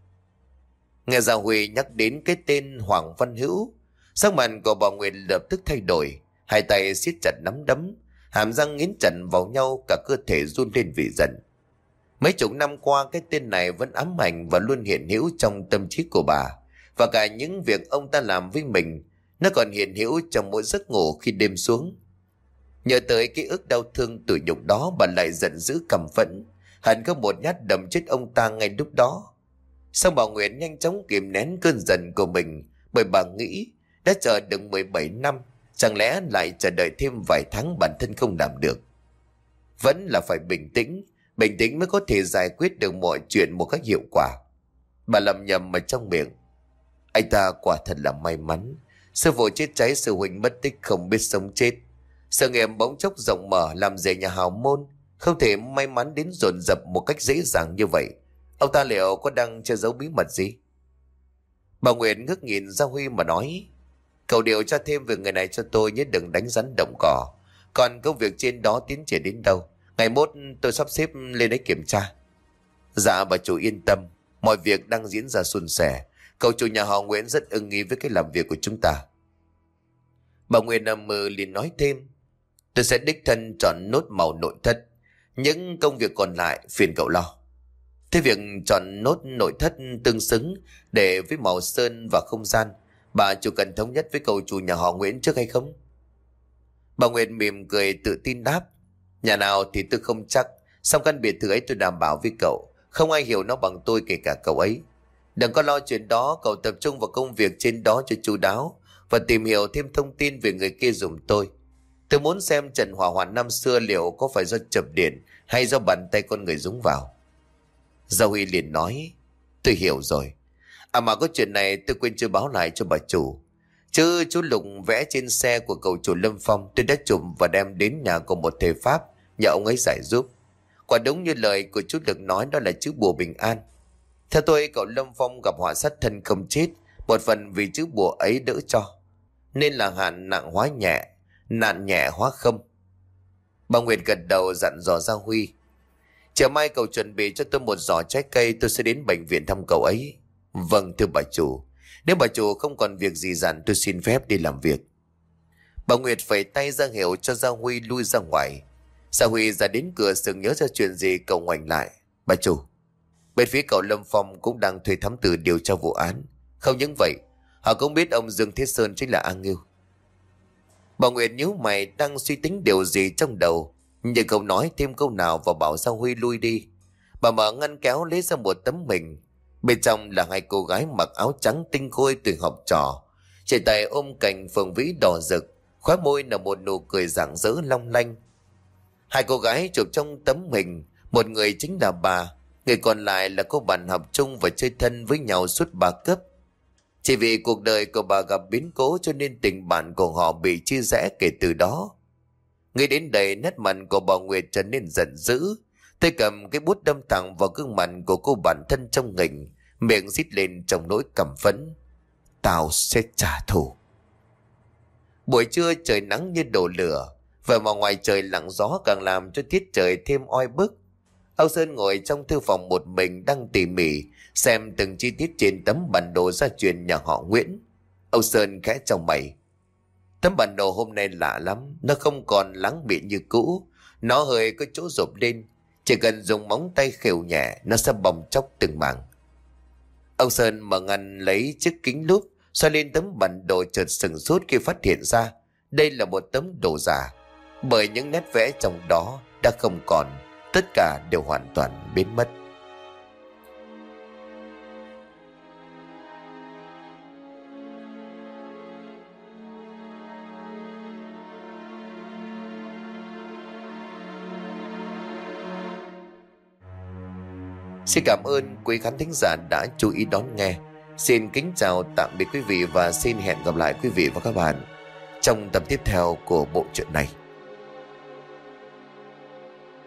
Nghe Gia Huy nhắc đến cái tên Hoàng Văn Hữu, sắc mặt của bà Nguyệt lập tức thay đổi. Hai tay siết chặt nắm đấm, hàm răng nghiến chặt vào nhau, cả cơ thể run lên vì giận. Mấy chục năm qua cái tên này vẫn ám ảnh và luôn hiện hữu trong tâm trí của bà. Và cả những việc ông ta làm với mình, nó còn hiện hữu trong mỗi giấc ngủ khi đêm xuống. Nhớ tới ký ức đau thương tủi nhục đó, bà lại giận dữ căm phẫn, hẳn có một nhát đâm chết ông ta ngay lúc đó. Xong bà Nguyệt nhanh chóng kìm nén cơn giận của mình, bởi bà nghĩ đã chờ được mười bảy năm, chẳng lẽ lại chờ đợi thêm vài tháng bản thân không làm được. Vẫn là phải bình tĩnh, bình tĩnh mới có thể giải quyết được mọi chuyện một cách hiệu quả. Bà lầm nhầm ở trong miệng: anh ta quả thật là may mắn. Sư phụ chết cháy, sư huynh mất tích không biết sống chết. Sự nghiệp bỗng chốc rộng mở, làm rể nhà hào môn, không thể may mắn đến dồn dập một cách dễ dàng như vậy. Ông ta liệu có đang che giấu bí mật gì? Bà Nguyệt ngước nhìn Gia Huy mà nói: cậu điều tra thêm về người này cho tôi nhé, đừng đánh rắn động cỏ. Còn công việc trên đó tiến triển đến đâu, ngày mốt tôi sắp xếp lên đấy kiểm tra. Dạ bà chủ yên tâm, mọi việc đang diễn ra suôn sẻ. Cậu chủ nhà họ Nguyễn rất ưng ý với cái làm việc của chúng ta. Bà Nguyệt nằm mơ liền nói thêm: tôi sẽ đích thân chọn nốt màu nội thất, những công việc còn lại phiền cậu lo. Thế việc chọn nốt nội thất tương xứng để với màu sơn và không gian, bà chủ cần thống nhất với cậu chủ nhà họ Nguyễn trước hay không? Bà Nguyệt mỉm cười tự tin đáp: nhà nào thì tôi không chắc, song căn biệt thự ấy tôi đảm bảo với cậu, không ai hiểu nó bằng tôi kể cả cậu ấy. Đừng có lo chuyện đó, cậu tập trung vào công việc trên đó cho chu đáo và tìm hiểu thêm thông tin về người kia giùm tôi. Tôi muốn xem trận hỏa hoạn năm xưa liệu có phải do chập điện hay do bàn tay con người dúng vào. Gia Huy liền nói: tôi hiểu rồi. À mà có chuyện này tôi quên chưa báo lại cho bà chủ. Chứ chú Lục vẽ trên xe của cậu chủ Lâm Phong tôi đã chụp và đem đến nhà của một thầy Pháp, nhờ ông ấy giải giúp. Quả đúng như lời của chú Lực nói, đó là chữ bùa bình an. Theo tôi, cậu Lâm Phong gặp họa sát thân không chết, một phần vì chữ bùa ấy đỡ cho, nên là hạn nặng hóa nhẹ, nạn nhẹ hóa không. Bà Nguyệt gật đầu dặn dò Gia Huy: chiều mai cậu chuẩn bị cho tôi một giỏ trái cây, tôi sẽ đến bệnh viện thăm cậu ấy. Vâng thưa bà chủ. Nếu bà chủ không còn việc gì dặn, tôi xin phép đi làm việc. Bà Nguyệt phẩy tay ra hiệu cho Gia Huy lui ra ngoài. Gia Huy ra đến cửa sừng nhớ ra chuyện gì, cậu ngoảnh lại: bà chủ, bên phía cậu Lâm Phong cũng đang thuê thám tử điều tra vụ án. Không những vậy, họ cũng biết ông Dương Thế Sơn chính là A Ngưu. Bà Nguyệt nhíu mày đang suy tính điều gì trong đầu, nhưng không nói thêm câu nào và bảo Gia Huy lui đi. Bà mở ngăn kéo lấy ra một tấm hình. Bên trong là hai cô gái mặc áo trắng tinh khôi tuổi học trò, trên tay ôm cành phượng vĩ đỏ rực, khóe môi là một nụ cười rạng rỡ long lanh. Hai cô gái chụp trong tấm hình, một người chính là bà, người còn lại là cô bạn học chung và chơi thân với nhau suốt ba cấp. Chỉ vì cuộc đời của bà gặp biến cố cho nên tình bạn của họ bị chia rẽ kể từ đó. Nghĩ đến đây, nét mặt của bà Nguyệt trở nên giận dữ. Tay cầm cái bút đâm thẳng vào gương mặt của cô bạn thân trong hình, miệng rít lên trong nỗi căm phẫn: tao sẽ trả thù. Buổi trưa trời nắng như đổ lửa, vậy mà ngoài trời lặng gió càng làm cho tiết trời thêm oi bức. Âu Sơn ngồi trong thư phòng một mình đang tỉ mỉ xem từng chi tiết trên tấm bản đồ gia truyền nhà họ Nguyễn. Âu Sơn khẽ trong mày: tấm bản đồ hôm nay lạ lắm, nó không còn lắng bị như cũ, nó hơi có chỗ rộp lên, chỉ cần dùng móng tay khều nhẹ nó sẽ bong chóc từng mảng. Ông Sơn mở ngăn lấy chiếc kính lúp xoay lên tấm bản đồ, chợt sửng sốt khi phát hiện ra đây là một tấm đồ giả, bởi những nét vẽ trong đó đã không còn, tất cả đều hoàn toàn biến mất. Xin cảm ơn quý khán thính giả đã chú ý đón nghe. Xin kính chào tạm biệt quý vị và xin hẹn gặp lại quý vị và các bạn trong tập tiếp theo của bộ truyện này.